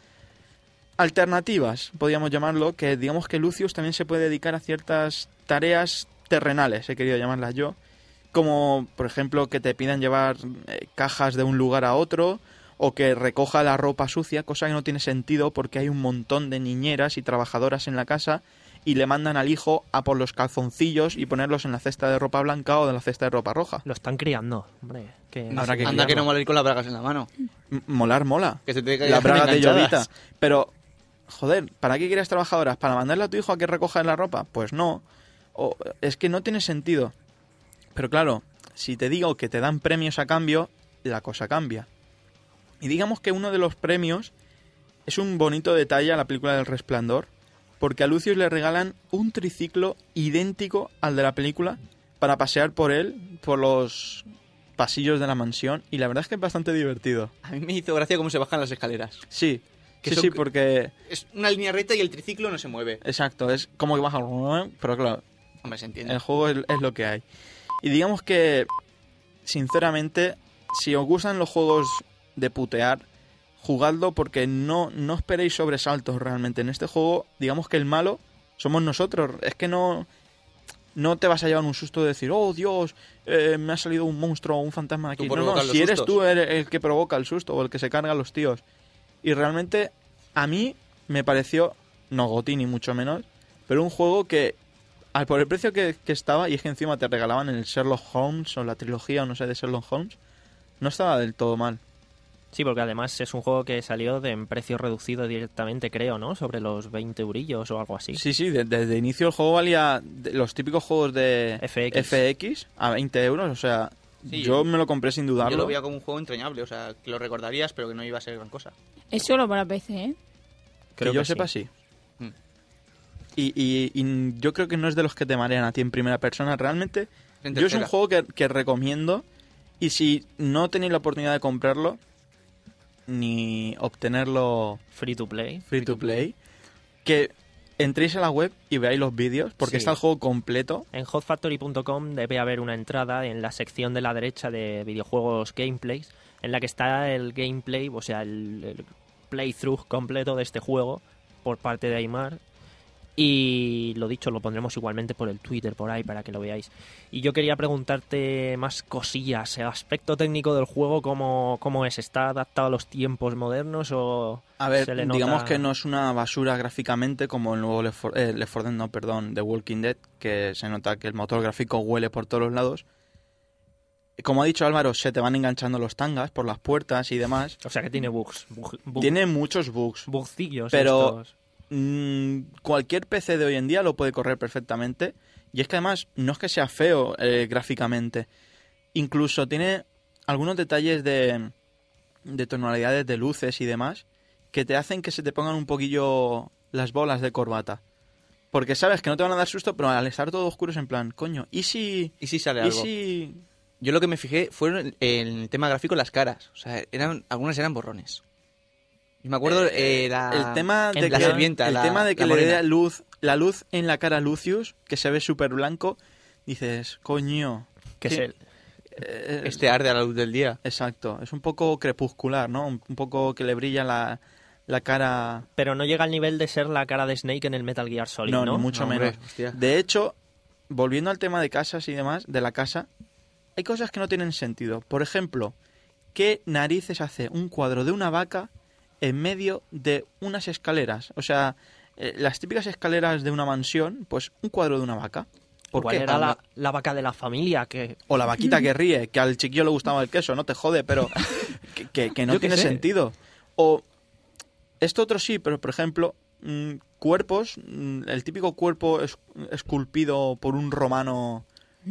alternativas, podríamos llamarlo, que digamos que Lucius también se puede dedicar a ciertas tareas terrenales, he querido llamarlas yo, como por ejemplo que te pidan llevar eh, cajas de un lugar a otro o que recoja la ropa sucia, cosa que no tiene sentido porque hay un montón de niñeras y trabajadoras en la casa y le mandan al hijo a por los calzoncillos y ponerlos en la cesta de ropa blanca o de la cesta de ropa roja. Lo están criando, hombre. Que Habrá que Anda que criarlo. no mola ir con las bragas en la mano. M- Molar mola. Que se te caigan La braga de enganchadas. llovita. Pero, joder, ¿para qué quieres trabajadoras? ¿Para mandarle a tu hijo a que recoja la ropa? Pues no. O, es que no tiene sentido. Pero claro, si te digo que te dan premios a cambio, la cosa cambia. Y digamos que uno de los premios es un bonito detalle a la película del Resplandor, porque a Lucius le regalan un triciclo idéntico al de la película para pasear por él, por los pasillos de la mansión, y la verdad es que es bastante divertido. A mí me hizo gracia cómo se bajan las escaleras. Sí, Que sí, son- sí, porque... Es una línea recta y el triciclo no se mueve. Exacto, es como que baja... Pero claro, Hombre, se entiende. el juego es, es lo que hay. Y digamos que, sinceramente, si os gustan los juegos de putear, jugadlo porque no, no esperéis sobresaltos realmente. En este juego, digamos que el malo somos nosotros. Es que no, no te vas a llevar un susto de decir, oh Dios, eh, me ha salido un monstruo o un fantasma aquí. Tú No, no, provocas los si eres sustos. tú eres el que provoca el susto o el que se carga a los tíos. Y realmente, a mí me pareció, no goti ni mucho menos, pero un juego que, al por el precio que, que estaba, y es que encima te regalaban el Sherlock Holmes o la trilogía o no sé de Sherlock Holmes, no estaba del todo mal. Sí, porque además es un juego que salió de en precio reducido directamente, creo, ¿no? Sobre los veinte eurillos o algo así. Sí, sí, de- desde inicio el juego valía de- los típicos juegos de F X. F X a veinte euros, o sea, Sí, yo me lo compré sin Yo dudarlo. lo veía como un juego entrañable, o sea, que lo recordarías, pero que no iba a ser gran cosa. Es solo para P C, ¿eh? que Creo yo que sepa, sí. sí. Mm. Y, y- y yo creo que no es de los que te marean a ti en primera persona. Realmente, En yo es un tercera. juego que, que recomiendo. Y si no tenéis la oportunidad de comprarlo, ni obtenerlo Free to play. free to play, que entréis a la web y veáis los vídeos, porque Sí. está el juego completo. En hot factory punto com debe haber una entrada en la sección de la derecha de videojuegos gameplays, en la que está el gameplay, o sea, el, el playthrough completo de este juego por parte de Aimar. Y lo dicho, lo pondremos igualmente por el Twitter, por ahí, para que lo veáis. Y yo quería preguntarte más cosillas. El aspecto técnico del juego, ¿cómo, cómo es? ¿Está adaptado a los tiempos modernos o A ver, se le nota? digamos que no es una basura gráficamente como el nuevo Left four, eh, Left four Dead, no, perdón, The Walking Dead, que se nota que el motor gráfico huele por todos los lados. Como ha dicho Álvaro, se te van enganchando los tangas por las puertas y demás. O sea, que tiene bugs. Bug, bug- Tiene muchos bugs. bugcillos pero- estos. Mm, cualquier P C de hoy en día lo puede correr perfectamente. Y es que además no es que sea feo eh, gráficamente. Incluso tiene algunos detalles de, de tonalidades de luces y demás que te hacen que se te pongan un poquillo las bolas de corbata. Porque sabes que no te van a dar susto, pero al estar todo oscuro es en plan, coño, ¿y si...? ¿Y si sale ¿Y algo? si...? Yo lo que me fijé fueron en el tema gráfico las caras. O sea, eran, algunas eran borrones. Yo me acuerdo eh, la, el tema de la que, sirvienta, el la- tema de que la le dé morena. luz, la luz en la cara a Lucius, que se ve súper blanco, dices, coño... Que ¿qué? es el, Eh, Este arde a la luz del día. Exacto, es un poco crepuscular, ¿no? Un, un poco que le brilla la, la cara... pero no llega al nivel de ser la cara de Snake en el Metal Gear Solid, ¿no? No, ni mucho No, hombre, menos. hostia. De hecho, volviendo al tema de casas y demás, de la casa, hay cosas que no tienen sentido. Por ejemplo, ¿qué narices hace un cuadro de una vaca en medio de unas escaleras? O sea, eh, las típicas escaleras de una mansión, pues un cuadro de una vaca. ¿Por Igual qué? era la, la vaca de la familia que... O la vaquita que ríe, que al chiquillo le gustaba el queso, no te jode, pero que, que- que no Yo qué tiene sé. sentido. O esto otro sí, pero por ejemplo, mm, cuerpos, mm, el típico cuerpo es- esculpido por un romano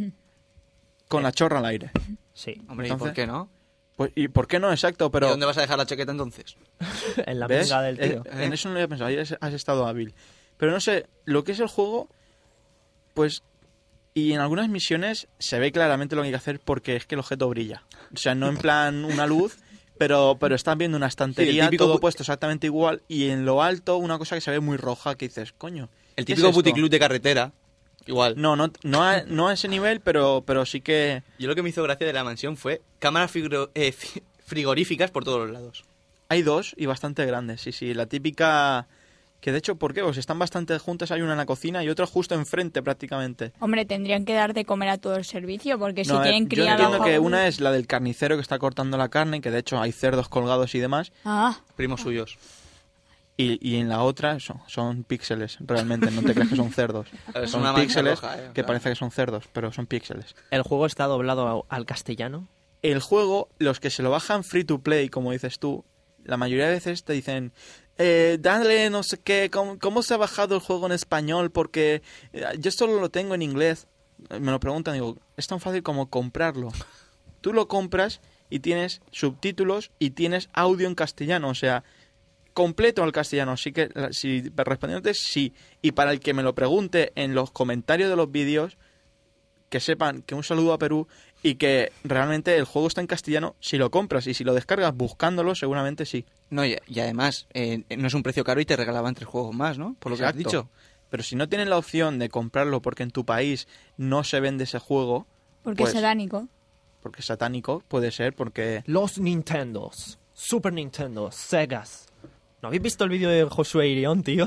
con la chorra al aire. Sí, Hombre, ¿y Entonces- por qué no? Pues, ¿y por qué no? Exacto, pero... ¿Y dónde vas a dejar la chaqueta entonces? en la ¿ves? pinga del tío. Eh, En eso no lo había pensado, ahí has, has estado hábil. Pero no sé, lo que es el juego, pues... Y en algunas misiones se ve claramente lo que hay que hacer porque es que el objeto brilla. O sea, no en plan una luz, pero, pero estás viendo una estantería, Sí, el típico todo pu- puesto exactamente igual, y en lo alto una cosa que se ve muy roja que dices, coño. El ¿qué es típico esto? puticlub de carretera. Igual. No, no, no, a, no a ese nivel, pero, pero sí que... Yo lo que me hizo gracia de la mansión fue cámaras frigro- eh, fi- frigoríficas por todos los lados. Hay dos y bastante grandes, sí, sí. La típica... Que de hecho, ¿por qué? Pues están bastante juntas, hay una en la cocina y otra justo enfrente prácticamente. Hombre, tendrían que dar de comer a todo el servicio, porque si No, a ver, tienen yo criado... entiendo que a- una es la del carnicero que está cortando la carne, que de hecho hay cerdos colgados y demás, Ah, Primos suyos. y, y en la otra son, son píxeles, realmente, no te creas que son cerdos. Es Son una mancha píxeles roja, eh, que claro. parece que son cerdos, pero son píxeles. ¿El juego está doblado a- al castellano? El juego, los que se lo bajan free to play, como dices tú, la mayoría de veces te dicen, eh, dale no sé qué, ¿cómo, cómo se ha bajado el juego en español? Porque eh, yo solo lo tengo en inglés. Me lo preguntan, digo, es tan fácil como comprarlo. Tú lo compras y tienes subtítulos y tienes audio en castellano, o sea, completo al castellano. Así que, la- si respondiéndote, sí. Y para el que me lo pregunte en los comentarios de los vídeos, que sepan que un saludo a Perú y que realmente el juego está en castellano si lo compras, y si lo descargas buscándolo seguramente sí. No, y, y además, eh, no es un precio caro y te regalaban tres juegos más, ¿no? Por lo que has Exacto. dicho. Pero si no tienes la opción de comprarlo porque en tu país no se vende ese juego, porque pues, es satánico. porque es satánico, puede ser, porque... Los Nintendos, Super Nintendo, Segas. ¿No habéis visto el vídeo de Josué Irión, tío?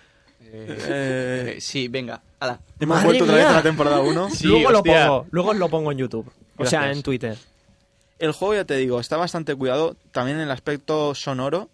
Eh, Eh, sí, venga, ala. hemos madre vuelto otra vez mía. a la temporada uno. Sí, luego hostia. lo pongo, luego os lo pongo en YouTube. O sea, Gracias. en Twitter. El juego, ya te digo, está bastante cuidado. También en el aspecto sonoro.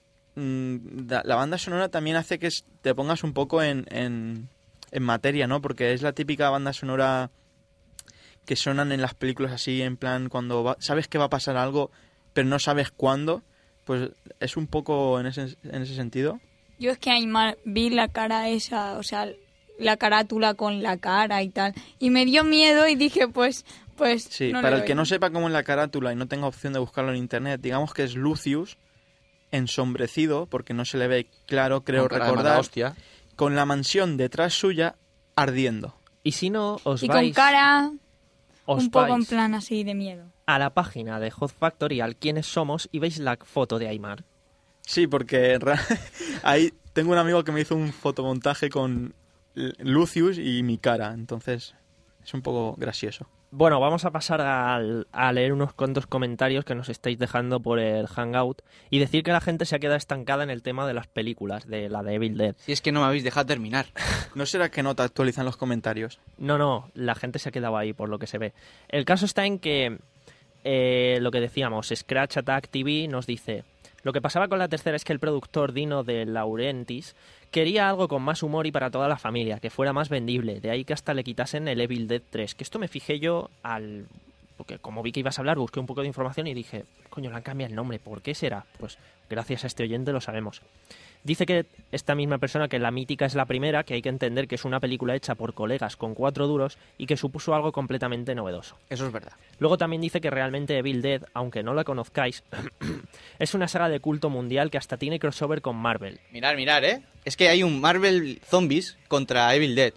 Mm, La, la banda sonora también hace que es- te pongas un poco en, en, en materia, ¿no? Porque es la típica banda sonora que sonan en las películas así, en plan, cuando va- sabes que va a pasar algo, pero no sabes cuándo. Pues es un poco en ese, en ese sentido. Yo es que Aymar vi la cara esa, o sea, la carátula con la cara y tal, y me dio miedo y dije, pues, pues... Sí, no para le el que doy. no sepa cómo es la carátula y no tenga opción de buscarlo en internet, digamos que es Lucius ensombrecido, porque no se le ve claro, creo Con cara de mala recordar, hostia. con la mansión detrás suya ardiendo. Y si no, os Y con vais, cara os un poco en vais plan así de miedo. a la página de Hot Factory, al quiénes somos, y veis la foto de Aymar. Sí, porque ra- ahí tengo un amigo que me hizo un fotomontaje con Lucius y mi cara, entonces es un poco gracioso. Bueno, vamos a pasar al- a leer unos cuantos comentarios que nos estáis dejando por el Hangout y decir que la gente se ha quedado estancada en el tema de las películas, de la de Evil Dead. Si es que no me habéis dejado terminar. ¿No será que no te actualizan los comentarios? No, no, la gente se ha quedado ahí por lo que se ve. El caso está en que, eh, lo que decíamos, Scratch Attack T V nos dice: lo que pasaba con la tercera es que el productor Dino de Laurentiis quería algo con más humor y para toda la familia, que fuera más vendible, de ahí que hasta le quitasen el Evil Dead tres, que esto me fijé yo al... porque como vi que ibas a hablar, busqué un poco de información y dije, coño, le han cambiado el nombre, ¿por qué será? Pues gracias a este oyente lo sabemos. Dice que esta misma persona que la mítica es la primera, que hay que entender que es una película hecha por colegas con cuatro duros y que supuso algo completamente novedoso. Eso es verdad. Luego también dice que realmente Evil Dead, aunque no la conozcáis, es una saga de culto mundial que hasta tiene crossover con Marvel. Mirar, mirar, ¿eh? Es que hay un Marvel Zombies contra Evil Dead.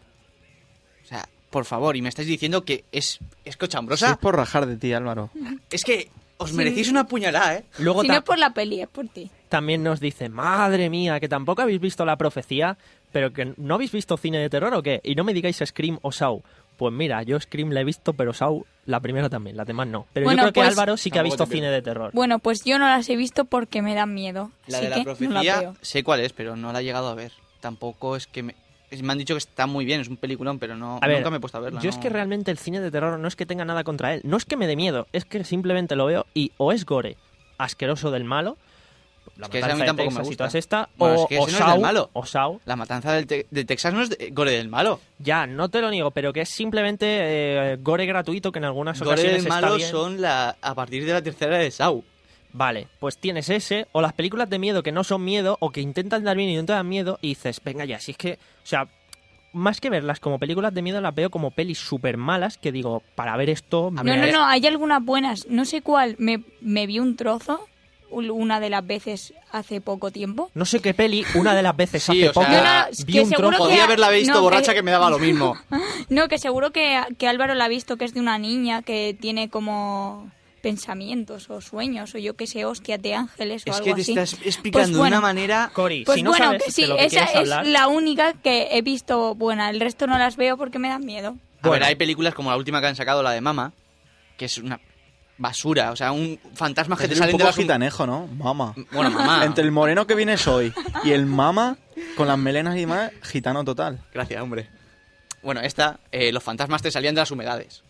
O sea, por favor, y me estáis diciendo que es, es Si cochambrosa. es por rajar de ti, Álvaro. Es que os merecéis una puñalada, ¿eh? Luego Si ta- no es por la peli, es por ti. también nos dice, madre mía, que tampoco habéis visto La Profecía, pero que no habéis visto cine de terror o qué, y no me digáis Scream o Saw. Pues mira, yo Scream la he visto, pero Saw la primera también, las demás no. Pero Bueno, yo creo que pues- Álvaro sí que ha Tampoco visto te cine de terror. Bueno, pues yo no las he visto porque me dan miedo. La así de la que no la profecía, veo. sé cuál es, pero no la he llegado a ver. Tampoco es que me... es- me han dicho que está muy bien, es un peliculón, pero no, A ver, nunca me he puesto a verla. yo es no. que realmente el cine de terror no es que tenga nada contra él, no es que me dé miedo, es que simplemente lo veo y o es gore asqueroso del malo, la Es que ese a mí matanza de tampoco me Texas y gusta. todas estas, Bueno, o, es que o ese no es Saw, del malo. o Saw. La matanza del te- de Texas no es de- gore del malo. Ya, no te lo niego, pero que es simplemente eh, gore gratuito que en algunas Gore ocasiones del está malo bien. son la a partir de la tercera de Saw. Vale, pues tienes ese, o las películas de miedo que no son miedo, o que intentan dar bien y no te dan miedo, y dices, venga ya, si es que, o sea, más que verlas como películas de miedo, las veo como pelis súper malas, que digo, para ver esto... No, me- no, no, hay algunas buenas. No sé cuál. Me, me vi un trozo u- una de las veces hace poco tiempo. No sé qué peli, una de las veces Sí, hace o sea, poco, No, no, vi que un seguro trozo... que- Podía haberla visto no, borracha que- que me daba lo mismo. No, que seguro que, que Álvaro la ha visto, que es de una niña que tiene como pensamientos o sueños o yo qué sé, hostias de ángeles o Es algo que te así. estás explicando Pues de bueno. una manera... Cori, Pues si no bueno, sabes que sí, de lo que esa quieres es hablar... la única que he visto buena. El resto no las veo porque me dan miedo. A Bueno. ver, hay películas como la última que han sacado, la de Mama, que es una basura. O sea, un fantasma que Es te un salen de poco las... gitanejo, ¿no? Mama. Bueno, mamá. Entre el moreno que vienes hoy y el mama, con las melenas y demás, gitano total. Gracias, hombre. Bueno, esta, eh, los fantasmas te salían de las humedades.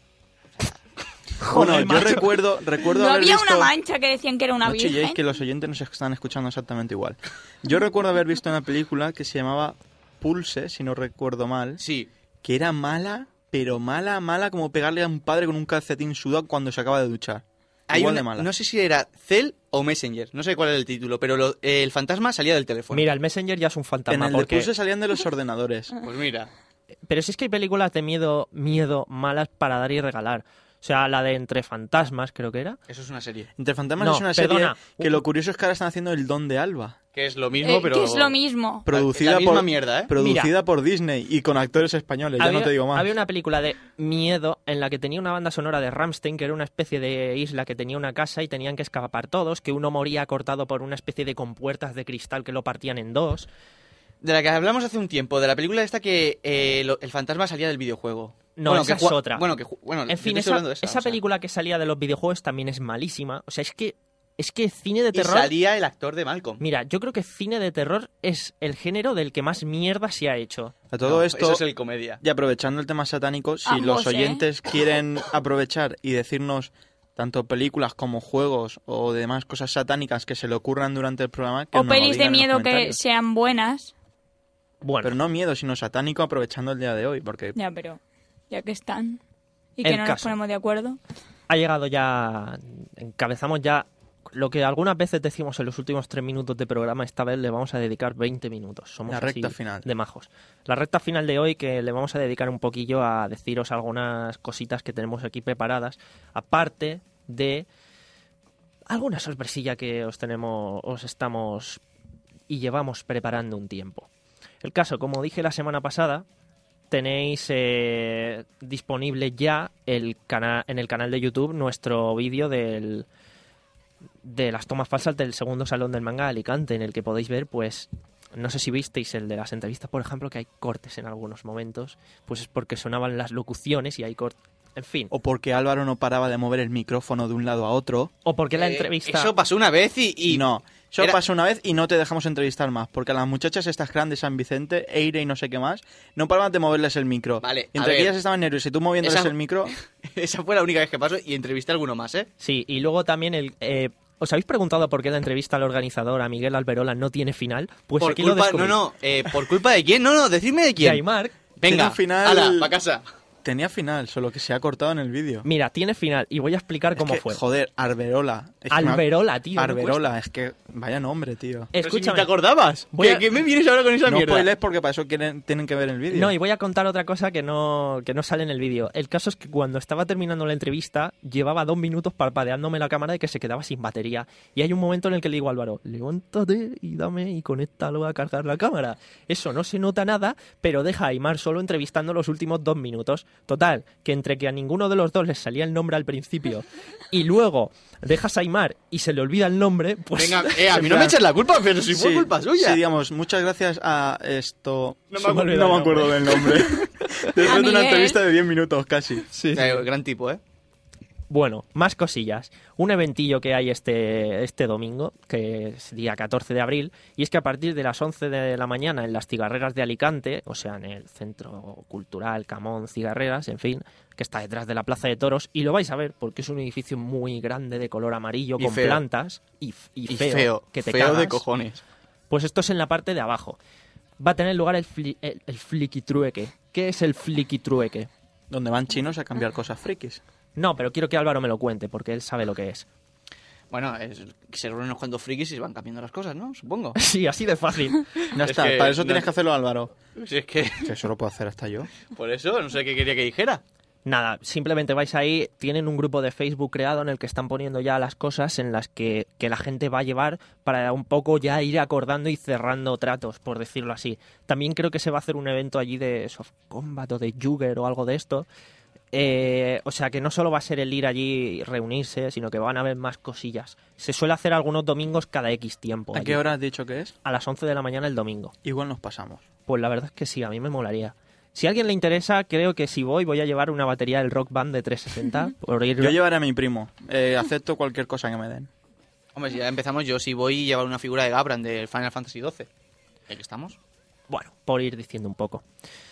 Bueno, yo macho. recuerdo, recuerdo No haber había visto... una mancha que decían que era una No chilléis, virgen. que los oyentes nos están escuchando exactamente igual. Yo recuerdo haber visto una película que se llamaba Pulse, si no recuerdo mal, Sí. que era mala, pero mala, mala, como pegarle a un padre con un calcetín sudado cuando se acaba de duchar. Hay Igual una- de mala. no sé si era Cell o Messenger, no sé cuál era el título, pero lo- eh, el fantasma salía del teléfono. Mira, el Messenger ya es un En fantasma, el de porque... Pulse salían de los ordenadores. Pues mira. Pero si es que hay películas de miedo, miedo malas para dar y regalar. O sea, la de Entre Fantasmas, creo que era. Eso es una serie. Entre Fantasmas No, es una serie perdona. que lo curioso es que ahora están haciendo El Don de Alba. Que es lo mismo, Eh, pero... Que es lo mismo. Producida, la misma por, mierda, ¿eh? producida Mira. por Disney y con actores españoles, ya había, no te digo más. había una película de miedo en la que tenía una banda sonora de Rammstein, que era una especie de isla que tenía una casa y tenían que escapar todos, que uno moría cortado por una especie de compuertas de cristal que lo partían en dos. De la que hablamos hace un tiempo, de la película esta que eh, lo- el fantasma salía del videojuego. No, bueno, esa que es jua- otra. Bueno, que ju- bueno, yo En fin, estoy esa, hablando de esa, esa o sea. película que salía de los videojuegos también es malísima. O sea, es que es que cine de Y terror... salía el actor de Malcolm. Mira, yo creo que cine de terror es el género del que más mierda se ha hecho. A todo No, esto, Eso es el comedia. y aprovechando el tema satánico, si Ambos, los ¿eh? oyentes quieren aprovechar y decirnos tanto películas como juegos o demás cosas satánicas que se le ocurran durante el programa, que O nos lo pelis digan de en los miedo que comentarios. sean buenas. Bueno, Pero no miedo, sino satánico aprovechando el día de hoy, porque Ya, pero ya que están y El que no nos caso. ponemos de acuerdo. ha llegado ya, encabezamos ya lo que algunas veces decimos en los últimos tres minutos de programa, esta vez le vamos a dedicar veinte minutos. Somos La así recta final. de majos. La recta final de hoy, que le vamos a dedicar un poquillo a deciros algunas cositas que tenemos aquí preparadas, aparte de alguna sorpresilla que os tenemos, os estamos y llevamos preparando un tiempo. El caso, como dije la semana pasada, tenéis eh, disponible ya el cana- en el canal de YouTube nuestro vídeo del de las tomas falsas del segundo salón del manga de Alicante, en el que podéis ver pues no sé si visteis el de las entrevistas, por ejemplo, que hay cortes en algunos momentos, pues es porque sonaban las locuciones y hay cortes. En fin. O porque Álvaro no paraba de mover el micrófono de un lado a otro. O porque la Eh, entrevista... Eso pasó una vez y... y- No, eso Era- pasó una vez y no te dejamos entrevistar más. Porque a las muchachas estas grandes, San Vicente, Eire y no sé qué más, no paraban de moverles el micro. Vale, Y a entre que ver. ellas estaban nerviosas y tú moviéndoles Esa- el micro... Esa fue la única vez que pasó y entrevisté a alguno más, ¿eh? Sí, y luego también el... eh, ¿os habéis preguntado por qué la entrevista al organizador, a Miguel Alberola, no tiene final? Pues por aquí lo culpa... No, descubrí. no, eh, ¿por culpa de quién? No, no, decidme de De quién. Aymar. Venga, Tiene un final- ala, pa' casa. Tenía final, solo que se ha cortado en el vídeo. Mira, tiene final y voy a explicar Es cómo que, fue. Joder, Arberola. Es que me ha- Alberola, tío. no Arberola, es que vaya nombre, tío. cuesta. Pero si ni Escúchame. te acordabas. Voy ¿Qué, a- qué me vienes ahora con esa No mierda? spoilers porque para eso quieren, tienen que ver el vídeo. No, y voy a contar otra cosa que no, que no sale en el vídeo. El caso es que cuando estaba terminando la entrevista, llevaba dos minutos parpadeándome la cámara de que se quedaba sin batería. Y hay un momento en el que le digo a Álvaro, levántate y dame y conéctalo a cargar la cámara. Eso no se nota nada, pero deja a Aymar solo entrevistando los últimos dos minutos. Total, que entre que a ninguno de los dos les salía el nombre al principio y luego dejas a Aymar y se le olvida el nombre, pues... Venga, eh, a mí no me eches la culpa, pero si fue Sí, culpa suya. Sí, digamos, muchas gracias a esto... No me Se me acuerdo olvidó no el me acuerdo nombre. del nombre. Después de una Miguel. entrevista de diez minutos casi. Sí. Eh, gran tipo, ¿eh? Bueno, más cosillas. Un eventillo que hay este, este domingo, que es día catorce de abril, y es que a partir de las once de la mañana en las Cigarreras de Alicante, o sea, en el Centro Cultural Camón Cigarreras, en fin, que está detrás de la Plaza de Toros, y lo vais a ver porque es un edificio muy grande de color amarillo Y con feo. plantas y, f- y Y feo, feo, que te feo de cagas. cojones. Pues esto es en la parte de abajo. Va a tener lugar el, fli- el, el fliquitrueque. ¿Qué es el fliquitrueque? Donde van chinos a cambiar cosas frikis. No, pero quiero que Álvaro me lo cuente porque él sabe lo que es. Bueno, es, que se reúnen unos cuantos frikis y se van cambiando las cosas, ¿no? Supongo. Sí, así de fácil. Ya Es está, que para eso no- tienes que hacerlo, Álvaro. Si es que... Que eso lo puedo hacer hasta yo. Por eso, no sé qué quería que dijera. Nada, simplemente vais ahí, tienen un grupo de Facebook creado en el que están poniendo ya las cosas en las que, que la gente va a llevar para un poco ya ir acordando y cerrando tratos, por decirlo así. También creo que se va a hacer un evento allí de Soft Combat o de Jugger o algo de esto. Eh, o sea que no solo va a ser el ir allí y reunirse, sino que van a haber más cosillas. Se suele hacer algunos domingos cada X tiempo. ¿A allí. qué hora has dicho que es? A las once de la mañana el domingo. Igual nos pasamos. Pues la verdad es que sí, a mí me molaría. Si a alguien le interesa, creo que si voy, voy a llevar una batería del Rock Band de trescientos sesenta. Por ir... Yo llevaré a mi primo. Eh, acepto cualquier cosa que me den. Hombre, si ya empezamos, yo si voy a llevar una figura de Gabran del Final Fantasy doce. ¿Ya que estamos? Bueno, por ir diciendo un poco.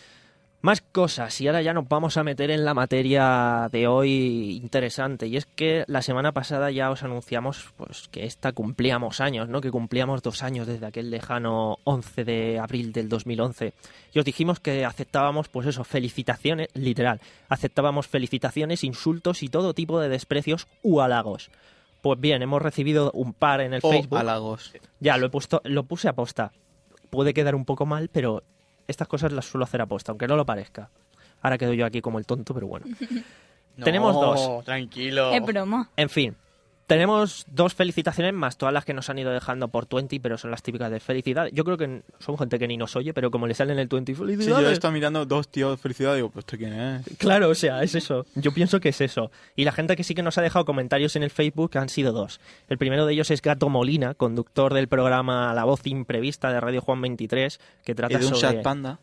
Más cosas, y ahora ya nos vamos a meter en la materia de hoy interesante, y es que la semana pasada ya os anunciamos pues que esta cumplíamos años, ¿no? Que cumplíamos dos años desde aquel lejano once de abril del dos mil once, y os dijimos que aceptábamos, pues eso, felicitaciones, literal, aceptábamos felicitaciones, insultos y todo tipo de desprecios u halagos. Pues bien, hemos recibido un par en el O Facebook. halagos. Ya, lo he puesto, lo puse a posta. Puede quedar un poco mal, pero estas cosas las suelo hacer a posta, aunque no lo parezca. Ahora quedo yo aquí como el tonto, pero bueno. Tenemos dos. Tranquilo. Es broma. En fin, tenemos dos felicitaciones más todas las que nos han ido dejando por veinte, pero son las típicas de felicidad. Yo creo que son gente que ni nos oye, pero como le salen el veinte, Sí, yo felicidades. he estado mirando dos tíos, felicidad, digo, pues ¿este quién es? Claro, o sea, es eso. Yo pienso que es eso. Y la gente que sí que nos ha dejado comentarios en el Facebook han sido dos. El primero de ellos es Gato Molina, conductor del programa La Voz Imprevista de Radio Juan veintitrés, que Y trata de un sobre... Seat Panda.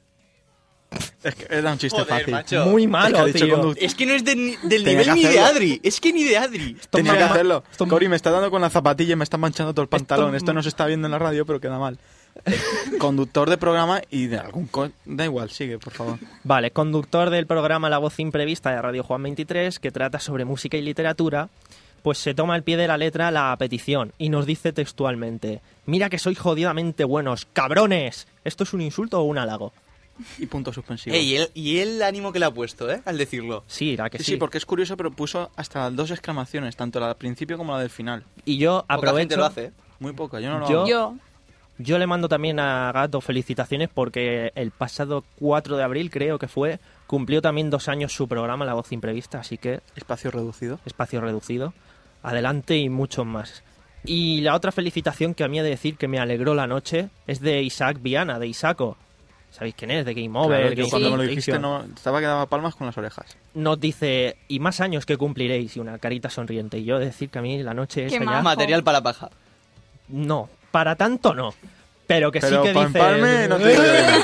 Es que era un chiste Joder, fácil. macho. Muy Es que malo, ha dicho tío. conduc- Es que no es de ni- del Tenía nivel que ni de hacerlo. Adri. Es que ni de Adri. Tenía que mamá- hacerlo. esto- Cori, me está dando con la zapatilla y me está manchando todo el pantalón. Esto- Esto no se está viendo en la radio, pero queda mal. Conductor de programa y de algún... co- Da igual, sigue, por favor. Vale, conductor del programa La Voz Imprevista de Radio Juan veintitrés, que trata sobre música y literatura, pues se toma al pie de la letra la petición y nos dice textualmente: mira que sois jodidamente buenos, cabrones. ¿Esto es un insulto o un halago? Y punto suspensivo. Ey, y, el, y el ánimo que le ha puesto, ¿eh? Al decirlo. Sí, la que sí, sí. sí, porque es curioso, pero puso hasta dos exclamaciones, tanto la del principio como la del final. Y yo Poca gente aprovecho... lo hace, ¿eh? Muy poca, yo no lo Yo- hago. Yo, Yo le mando también a Gato felicitaciones porque el pasado cuatro de abril, creo que fue, cumplió también dos años su programa La Voz Imprevista, así que Espacio reducido. espacio reducido. Adelante y muchos más. Y la otra felicitación que a mí he de decir que me alegró la noche es de Isaac Viana, de Isaco. ¿Sabéis quién es? De Game Over. Claro, yo Game cuando me lo Fiction. dijiste no, estaba que daba palmas con las orejas. Nos dice, y más años que cumpliréis, y una carita sonriente. Y yo he de decir que a mí la noche Qué esa ya... majo. Material para paja. No, para tanto no. pero que Pero sí que pa' dice... empalme no te digo yo.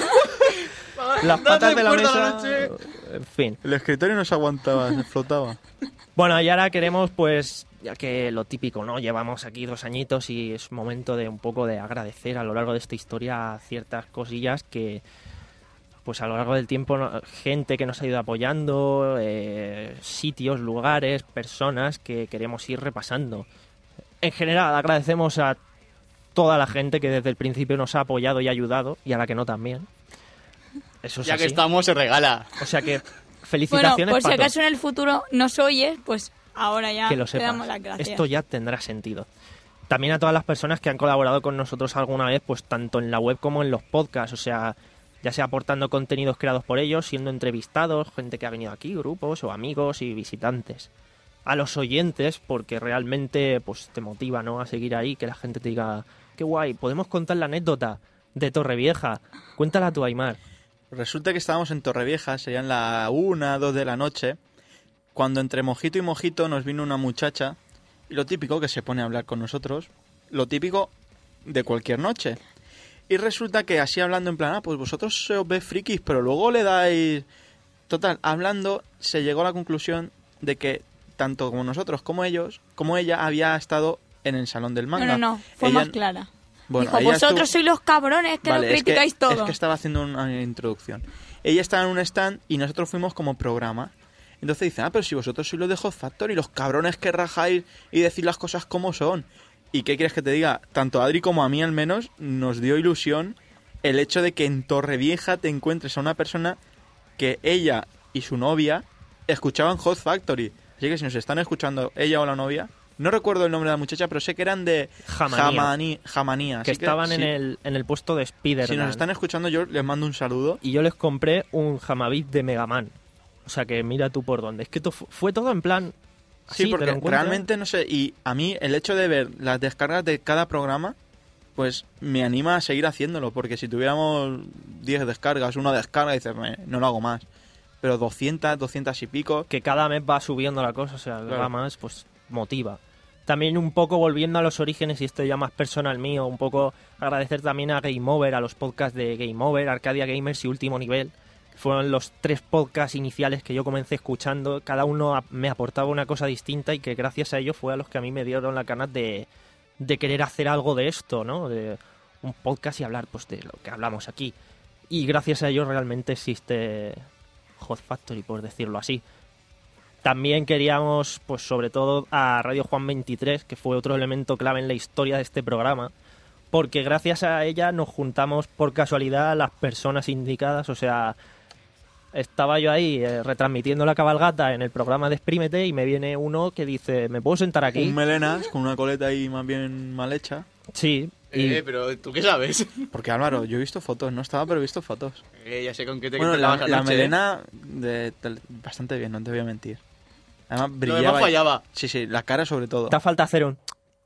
Las patas de la puerta a la mesa... noche. En fin. El escritorio no se aguantaba, se flotaba. Bueno, y ahora queremos, pues, ya que lo típico, ¿no? Llevamos aquí dos añitos y es momento de un poco de agradecer a lo largo de esta historia ciertas cosillas que, pues a lo largo del tiempo, no- gente que nos ha ido apoyando, eh, sitios, lugares, personas que queremos ir repasando. En general, agradecemos a toda la gente que desde el principio nos ha apoyado y ayudado, y a la que no también. Eso es Ya que así. estamos, se regala. O sea que, Bueno, felicitaciones por si para todos. acaso en el futuro nos oyes, pues ahora ya Que lo te sepas. damos las gracias. Esto ya tendrá sentido. También a todas las personas que han colaborado con nosotros alguna vez, pues tanto en la web como en los podcasts, o sea, ya sea aportando contenidos creados por ellos, siendo entrevistados, gente que ha venido aquí, grupos o amigos y visitantes. A los oyentes, porque realmente pues te motiva, ¿no?, a seguir ahí, que la gente te diga, qué guay, podemos contar la anécdota de Torrevieja, cuéntala tú, Aymar. Resulta que estábamos en Torrevieja, serían la una, dos de la noche, cuando entre mojito y mojito nos vino una muchacha, y lo típico que se pone a hablar con nosotros, lo típico de cualquier noche. Y resulta que así hablando en plan, ah, pues vosotros se os ve frikis, pero luego le dais... Total, hablando se llegó a la conclusión de que tanto como nosotros como ellos, como ella, había estado en el salón del No, manga. no, no, fue Ella- más clara. Bueno, Dijo, ella vosotros estuvo- sois los cabrones que Vale, lo es que- criticáis todo. Es que estaba haciendo una introducción. Ella estaba en un stand y nosotros fuimos como programa. Entonces dicen, ah, pero si vosotros sois los de Hot Factory, los cabrones que rajáis y decir las cosas como son. ¿Y qué quieres que te diga? Tanto a Adri como a mí al menos nos dio ilusión el hecho de que en Torrevieja te encuentres a una persona que ella y su novia escuchaban Hot Factory. Así que si nos están escuchando ella o la novia, no recuerdo el nombre de la muchacha, pero sé que eran de Jamanía. Jamani- Jamanía. Que Así estaban sí. en, el, en el puesto de Spider-Man. Si nos están escuchando, yo les mando un saludo. Y yo les compré un Jamabit de Mega Man. O sea que mira tú por dónde. Es que to- fue todo en plan... Sí, así, te porque lo encuentras. realmente no sé. Y a mí el hecho de ver las descargas de cada programa, pues me anima a seguir haciéndolo. Porque si tuviéramos diez descargas, una descarga, dices, "Me- no lo hago más". Pero doscientas, doscientas y pico. Que cada mes va subiendo la cosa, o sea, Claro. va más, pues motiva. También un poco volviendo a los orígenes, y esto ya más personal mío, un poco agradecer también a Game Over, a los podcasts de Game Over, Arcadia Gamers y Último Nivel. Fueron los tres podcasts iniciales que yo comencé escuchando. Cada uno a- me aportaba una cosa distinta y que gracias a ellos fue a los que a mí me dieron la ganas de, de querer hacer algo de esto, ¿no? De un podcast y hablar pues de lo que hablamos aquí. Y gracias a ellos realmente existe Hot Factory, por decirlo así. También queríamos, pues sobre todo, a Radio Juan veintitrés, que fue otro elemento clave en la historia de este programa, porque gracias a ella nos juntamos por casualidad las personas indicadas, o sea, estaba yo ahí eh, retransmitiendo la cabalgata en el programa de Exprímete y me viene uno que dice, ¿me puedo sentar aquí? Un melenas con una coleta ahí más bien mal hecha. Sí, y Eh, pero ¿tú qué sabes? Porque Álvaro, yo he visto fotos, no estaba, pero he visto fotos. Eh, ya sé con qué te Bueno, te la, acabas la anoche, ¿eh? melena de, de- bastante bien, no te voy a mentir. Además Lo brillaba. demás y- fallaba. Sí, sí, la cara sobre todo. te falta hacer un...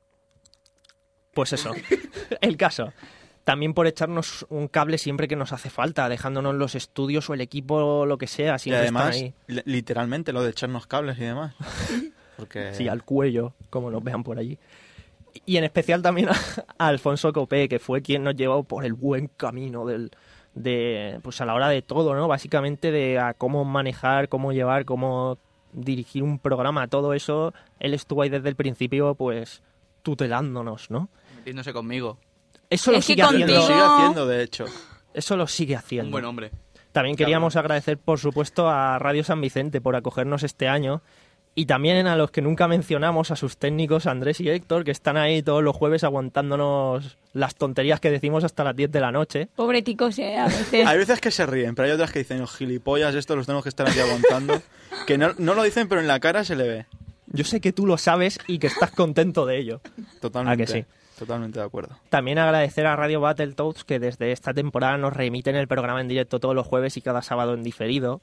Pues eso, el caso. También por echarnos un cable siempre que nos hace falta, dejándonos los estudios o el equipo, lo que sea, Y siempre además, están ahí. li- literalmente, lo de echarnos cables y demás. Porque... Sí, al cuello, como nos vean por allí. Y en especial también a, a Alfonso Copé, que fue quien nos llevó por el buen camino del, de, pues a la hora de todo, ¿no? Básicamente de a cómo manejar, cómo llevar, cómo dirigir un programa, todo eso. Él estuvo ahí desde el principio, pues, tutelándonos, ¿no? Metiéndose conmigo. Eso lo Es que sigue Lo haciendo. contigo- sigue haciendo, de hecho. Eso lo sigue haciendo. Un buen hombre. También queríamos agradecer, por supuesto, a Radio San Vicente por acogernos este año. Y también a los que nunca mencionamos, a sus técnicos Andrés y Héctor, que están ahí todos los jueves aguantándonos las tonterías que decimos hasta las diez de la noche. Pobre ticos, eh, a veces. Hay veces que se ríen, pero hay otras que dicen, "Oh, gilipollas, esto los tenemos que estar aquí aguantando". Que no, no lo dicen, pero en la cara se le ve. Yo sé que tú lo sabes y que estás contento de ello. Totalmente. ¿A que sí? Totalmente de acuerdo. También agradecer a Radio Battletoads, que desde esta temporada nos remiten el programa en directo todos los jueves y cada sábado en diferido.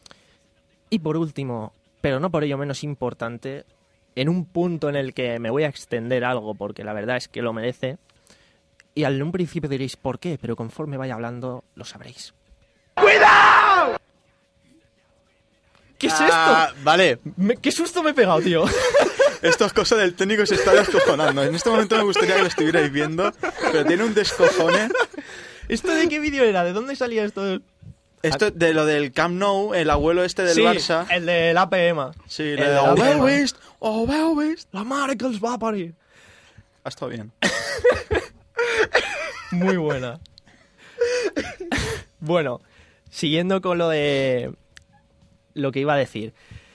Y por último, pero no por ello menos importante, en un punto en el que me voy a extender algo, porque la verdad es que lo merece, y en un principio diréis ¿por qué? Pero conforme vaya hablando lo sabréis. ¡Cuidado! ¿Qué es Ah, vale. esto? Me- ¿Qué susto me he pegado, tío? Esto es cosa del técnico, se está descojonando. En este momento me gustaría que lo estuvierais viendo, pero tiene un descojone. ¿Esto de qué vídeo era? ¿De dónde salía esto? Esto de lo del Camp Nou, el abuelo este del sí, Barça. el del A P M. Sí, el lo de del A P M. Ovest, Ovest. La mare que els va parir. Ha estado bien. Muy buena. Bueno, siguiendo con lo de lo que iba a decir.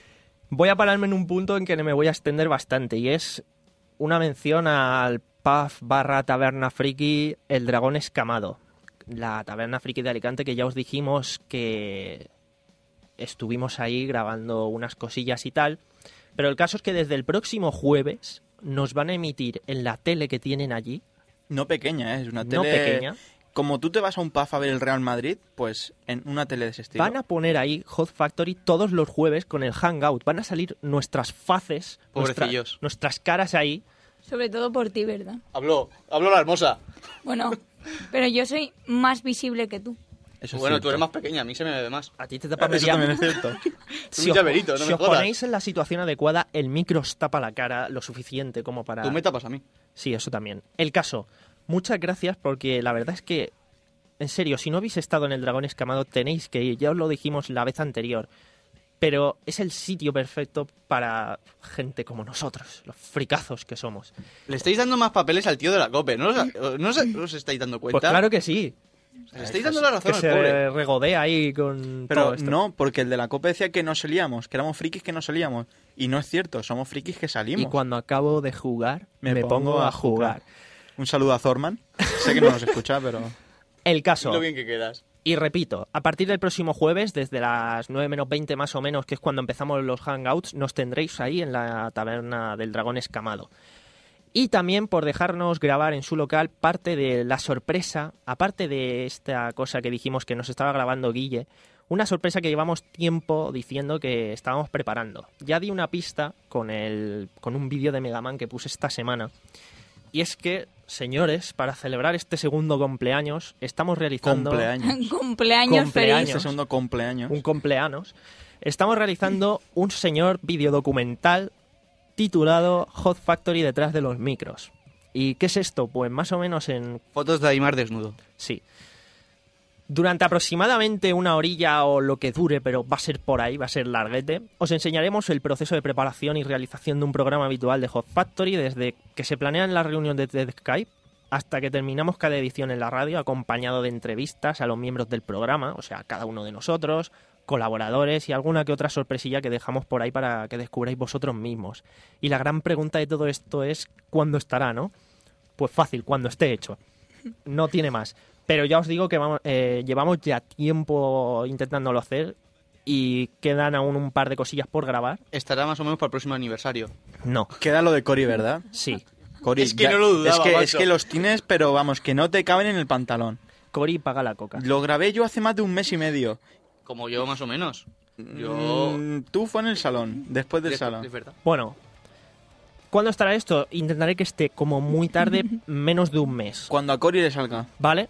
Voy a pararme en un punto en que me voy a extender bastante y es una mención al pub barra taberna friki El Dragón Escamado. La taberna friki de Alicante, que ya os dijimos que estuvimos ahí grabando unas cosillas y tal. Pero el caso es que desde el próximo jueves nos van a emitir en la tele que tienen allí. No pequeña, ¿eh? Es una tele... No pequeña. Como tú te vas a un pub a ver el Real Madrid, pues en una tele de ese estilo. Van a poner ahí Hot Factory todos los jueves con el Hangout. Van a salir nuestras faces, nuestra- Pobrecillos. nuestras caras ahí. Sobre todo por ti, ¿verdad? Habló, habló la hermosa. Bueno, pero yo soy más visible que tú. Eso es Bueno, cierto. tú eres más pequeña, a mí se me ve más. A ti te tapa Eso media... también es cierto. un llaverito, no si me os jodas. ponéis en la situación adecuada, el micro os tapa la cara lo suficiente como para... Tú me tapas a mí. Sí, eso también. El caso, muchas gracias porque la verdad es que, en serio, si no habéis estado en el Dragón Escamado tenéis que ir, ya os lo dijimos la vez anterior, pero es el sitio perfecto para gente como nosotros, los fricazos que somos. Le estáis dando más papeles al tío de la COPE, ¿no os, no os, os estáis dando cuenta? Pues claro que sí. Le estáis dando la razón Que al se pobre. regodea ahí con Pero todo esto. no, porque el de la COPE decía que no salíamos, que éramos frikis que no salíamos. Y no es cierto, somos frikis que salimos. Y cuando acabo de jugar, me, Me pongo, pongo a a jugar. jugar. Un saludo a Zorman. Sé que no nos escucha, pero... El caso, Lo bien que quedas. y repito, a partir del próximo jueves, desde las nueve menos veinte más o menos, que es cuando empezamos los hangouts, nos tendréis ahí en la taberna del Dragón Escamado. Y también por dejarnos grabar en su local parte de la sorpresa, aparte de esta cosa que dijimos que nos estaba grabando Guille, una sorpresa que llevamos tiempo diciendo que estábamos preparando. Ya di una pista con, el, con un vídeo de Mega Man que puse esta semana. Y es que, señores, para celebrar este segundo cumpleaños, estamos realizando... Cumpleaños. Cumpleaños Cumpleaños. feliz. Este segundo cumpleaños. un cumpleaños, estamos realizando un señor videodocumental titulado Hot Factory detrás de los micros. ¿Y qué es esto? Pues más o menos en... Fotos de Aymar desnudo. Sí. Durante aproximadamente una orilla o lo que dure, pero va a ser por ahí, va a ser larguete, os enseñaremos el proceso de preparación y realización de un programa habitual de Hot Factory desde que se planean las reuniones de Skype hasta que terminamos cada edición en la radio, acompañado de entrevistas a los miembros del programa, o sea, cada uno de nosotros, colaboradores y alguna que otra sorpresilla que dejamos por ahí para que descubráis vosotros mismos. Y la gran pregunta de todo esto es ¿cuándo estará, no? Pues fácil, cuando esté hecho. No tiene más. Pero ya os digo que vamos, eh, llevamos ya tiempo intentándolo hacer y quedan aún un par de cosillas por grabar. Estará más o menos para el próximo aniversario. No, Queda lo de Cory, ¿verdad? sí. Cory, Es que ya- no lo dudaba, es que, es macho. que los tienes, pero vamos, que no te caben en el pantalón. Cory paga la coca. Lo grabé yo hace más de un mes y medio. Como yo, más o menos. Yo... Mm, tú fue en el salón, después del Es- salón. Es verdad. Bueno, ¿cuándo estará esto? Intentaré que esté como muy tarde, menos de un mes, Cuando a Cory le salga. ¿vale?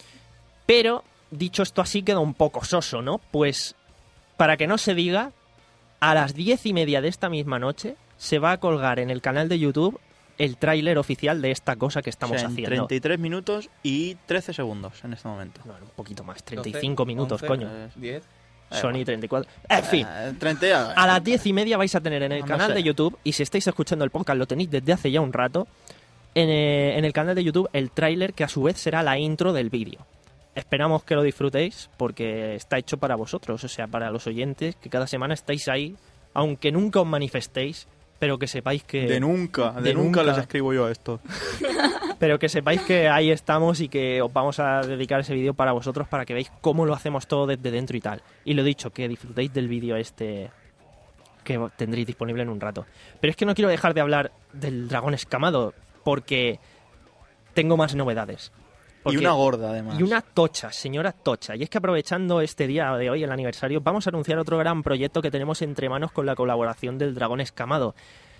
Pero, dicho esto así, queda un poco soso, ¿no? Pues, para que no se diga, a las diez y media de esta misma noche se va a colgar en el canal de YouTube el tráiler oficial de esta cosa que estamos O sea, en haciendo. treinta y tres minutos y trece segundos en este momento. No, un poquito más, treinta y cinco minutos, once, coño. Eh, diez. Sony treinta y cuatro. En fin, eh, treinta ya. a las diez y media vais a tener en el No canal sé. de YouTube, y si estáis escuchando el podcast, lo tenéis desde hace ya un rato, en, eh, en el canal de YouTube el tráiler que a su vez será la intro del vídeo. Esperamos que lo disfrutéis porque está hecho para vosotros, o sea, para los oyentes, que cada semana estáis ahí, aunque nunca os manifestéis, pero que sepáis que... De nunca, de, de nunca, nunca. les escribo yo esto. Pero que sepáis que ahí estamos y que os vamos a dedicar ese vídeo para vosotros para que veáis cómo lo hacemos todo desde dentro y tal. Y lo dicho, que disfrutéis del vídeo este que tendréis disponible en un rato. Pero es que no quiero dejar de hablar del dragón escamado porque tengo más novedades. Y Porque- una gorda, además. y una tocha, señora tocha. Y es que aprovechando este día de hoy, el aniversario, vamos a anunciar otro gran proyecto que tenemos entre manos con la colaboración del Dragón Escamado.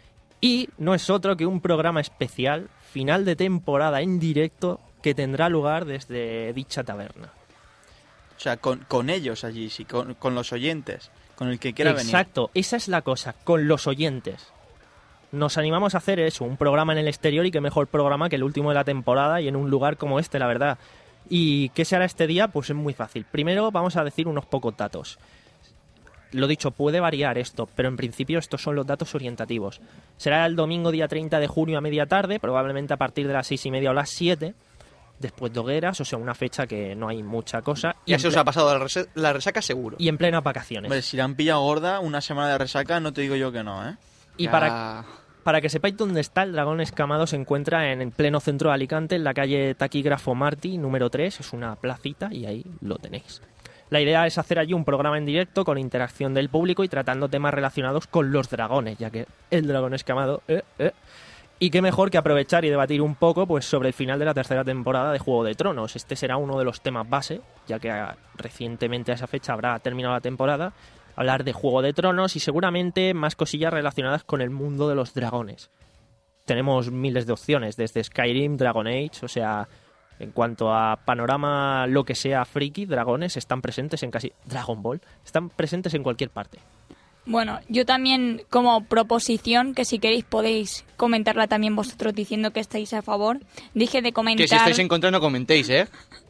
Y no es otro que un programa especial, final de temporada en directo, que tendrá lugar desde dicha taberna. O sea, con, con ellos allí, sí, con, con los oyentes, con el que quiera venir. Exacto, esa es la cosa, con los oyentes. nos animamos a hacer eso, un programa en el exterior, y qué mejor programa que el último de la temporada y en un lugar como este, la verdad. ¿Y qué se hará este día? Pues es muy fácil. Primero vamos a decir unos pocos datos. Lo dicho, puede variar esto, pero en principio estos son los datos orientativos. Será el domingo día treinta de junio a media tarde, probablemente a partir de las seis y media o las siete, después de hogueras, o sea, una fecha que no hay mucha cosa. Ya en se os ple- ha pasado la, rese- la resaca seguro. Y en plenas vacaciones. Hombre, si la han pillado gorda, una semana de resaca, no te digo yo que no, ¿eh? Y Ya- para, para que sepáis dónde está, el dragón escamado se encuentra en el pleno centro de Alicante, en la calle Taquígrafo Martí, número tres, es una placita y ahí lo tenéis. La idea es hacer allí un programa en directo con interacción del público y tratando temas relacionados con los dragones, ya que el dragón escamado... Eh, eh. Y qué mejor que aprovechar y debatir un poco pues sobre el final de la tercera temporada de Juego de Tronos. Este será uno de los temas base, ya que ah, recientemente a esa fecha habrá terminado la temporada. Hablar de Juego de Tronos y seguramente más cosillas relacionadas con el mundo de los dragones. Tenemos miles de opciones, desde Skyrim, Dragon Age, o sea, en cuanto a panorama, lo que sea friki, dragones están presentes en casi... Dragon Ball, están presentes en cualquier parte. Bueno, yo también como proposición, que si queréis podéis comentarla también vosotros diciendo que estáis a favor, dije de comentar, Que si estáis en contra no comentéis, ¿eh?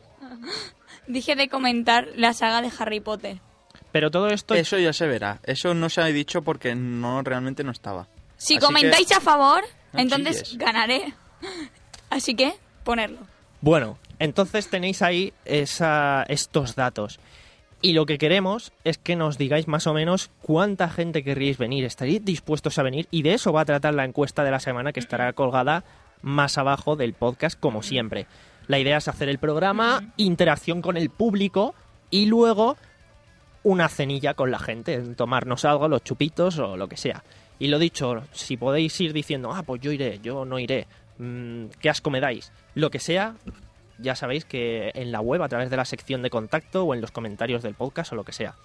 dije de comentar la saga de Harry Potter. Pero todo esto... Eso ya se verá. Eso no se ha dicho porque no realmente no estaba. Si Así comentáis que- a favor, No entonces chilles. ganaré. Así que, ponerlo. Bueno, entonces tenéis ahí esa, estos datos. Y lo que queremos es que nos digáis más o menos cuánta gente querríais venir, estaríais dispuestos a venir, y de eso va a tratar la encuesta de la semana, que estará colgada más abajo del podcast, como siempre. La idea es hacer el programa, interacción con el público y luego una cenilla con la gente, tomarnos algo, los chupitos o lo que sea. Y lo dicho, si podéis ir diciendo, ah, pues yo iré, yo no iré, mmm, qué asco me dais, lo que sea, ya sabéis que en la web, a través de la sección de contacto o en los comentarios del podcast o lo que sea.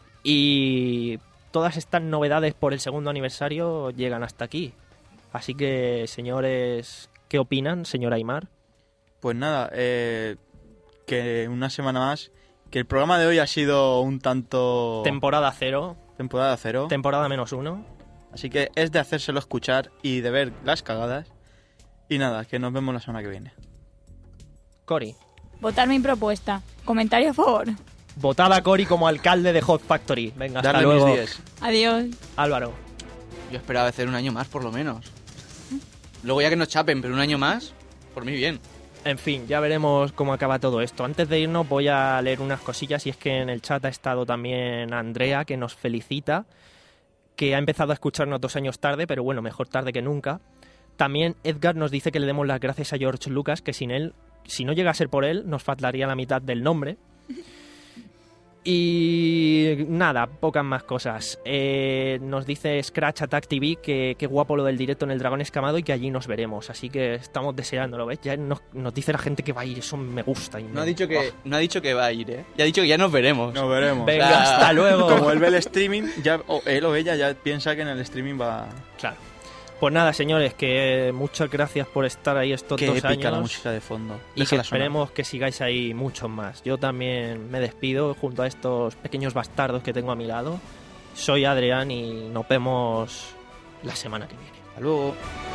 Y todas estas novedades por el segundo aniversario llegan hasta aquí. Así que, señores, ¿qué opinan, señor Aymar? Pues nada, eh, que una semana más, que el programa de hoy ha sido un tanto... Temporada cero, temporada cero. temporada menos uno. Así que es de hacérselo escuchar y de ver las cagadas. Y nada, que nos vemos la semana que viene. Cori. Votar mi propuesta. Comentario a favor. Votad a Cori como alcalde de Hot Factory. Venga, hasta Darle luego. mis diez. Adiós. Álvaro. Yo esperaba hacer un año más, por lo menos. Luego ya que nos chapen, pero un año más, por mí bien. En fin, ya veremos cómo acaba todo esto. Antes de irnos voy a leer unas cosillas, y es que en el chat ha estado también Andrea, que nos felicita, que ha empezado a escucharnos dos años tarde, pero bueno, mejor tarde que nunca. También Edgar nos dice que le demos las gracias a George Lucas, que sin él, si no llega a ser por él, nos faltaría la mitad del nombre. Y nada, pocas más cosas. Eh, nos dice Scratch Attack T V que qué guapo lo del directo en el Dragón Escamado y que allí nos veremos. Así que estamos deseándolo, ¿ves? Ya nos, nos dice la gente que va a ir, eso me gusta. Y No me- ha dicho que, Buah. no ha dicho que va a ir, ¿eh? Ya ha dicho que ya nos veremos. Nos veremos. Venga, O sea, hasta luego. Como él ve el streaming, ya, o él o ella ya piensa que en el streaming va... Claro. Pues nada, señores, que muchas gracias por estar ahí estos Qué dos épica años. la música de fondo. Y que Déjala sonar. esperemos que sigáis ahí muchos más. Yo también me despido junto a estos pequeños bastardos que tengo a mi lado. Soy Adrián y nos vemos la semana que viene. Hasta luego.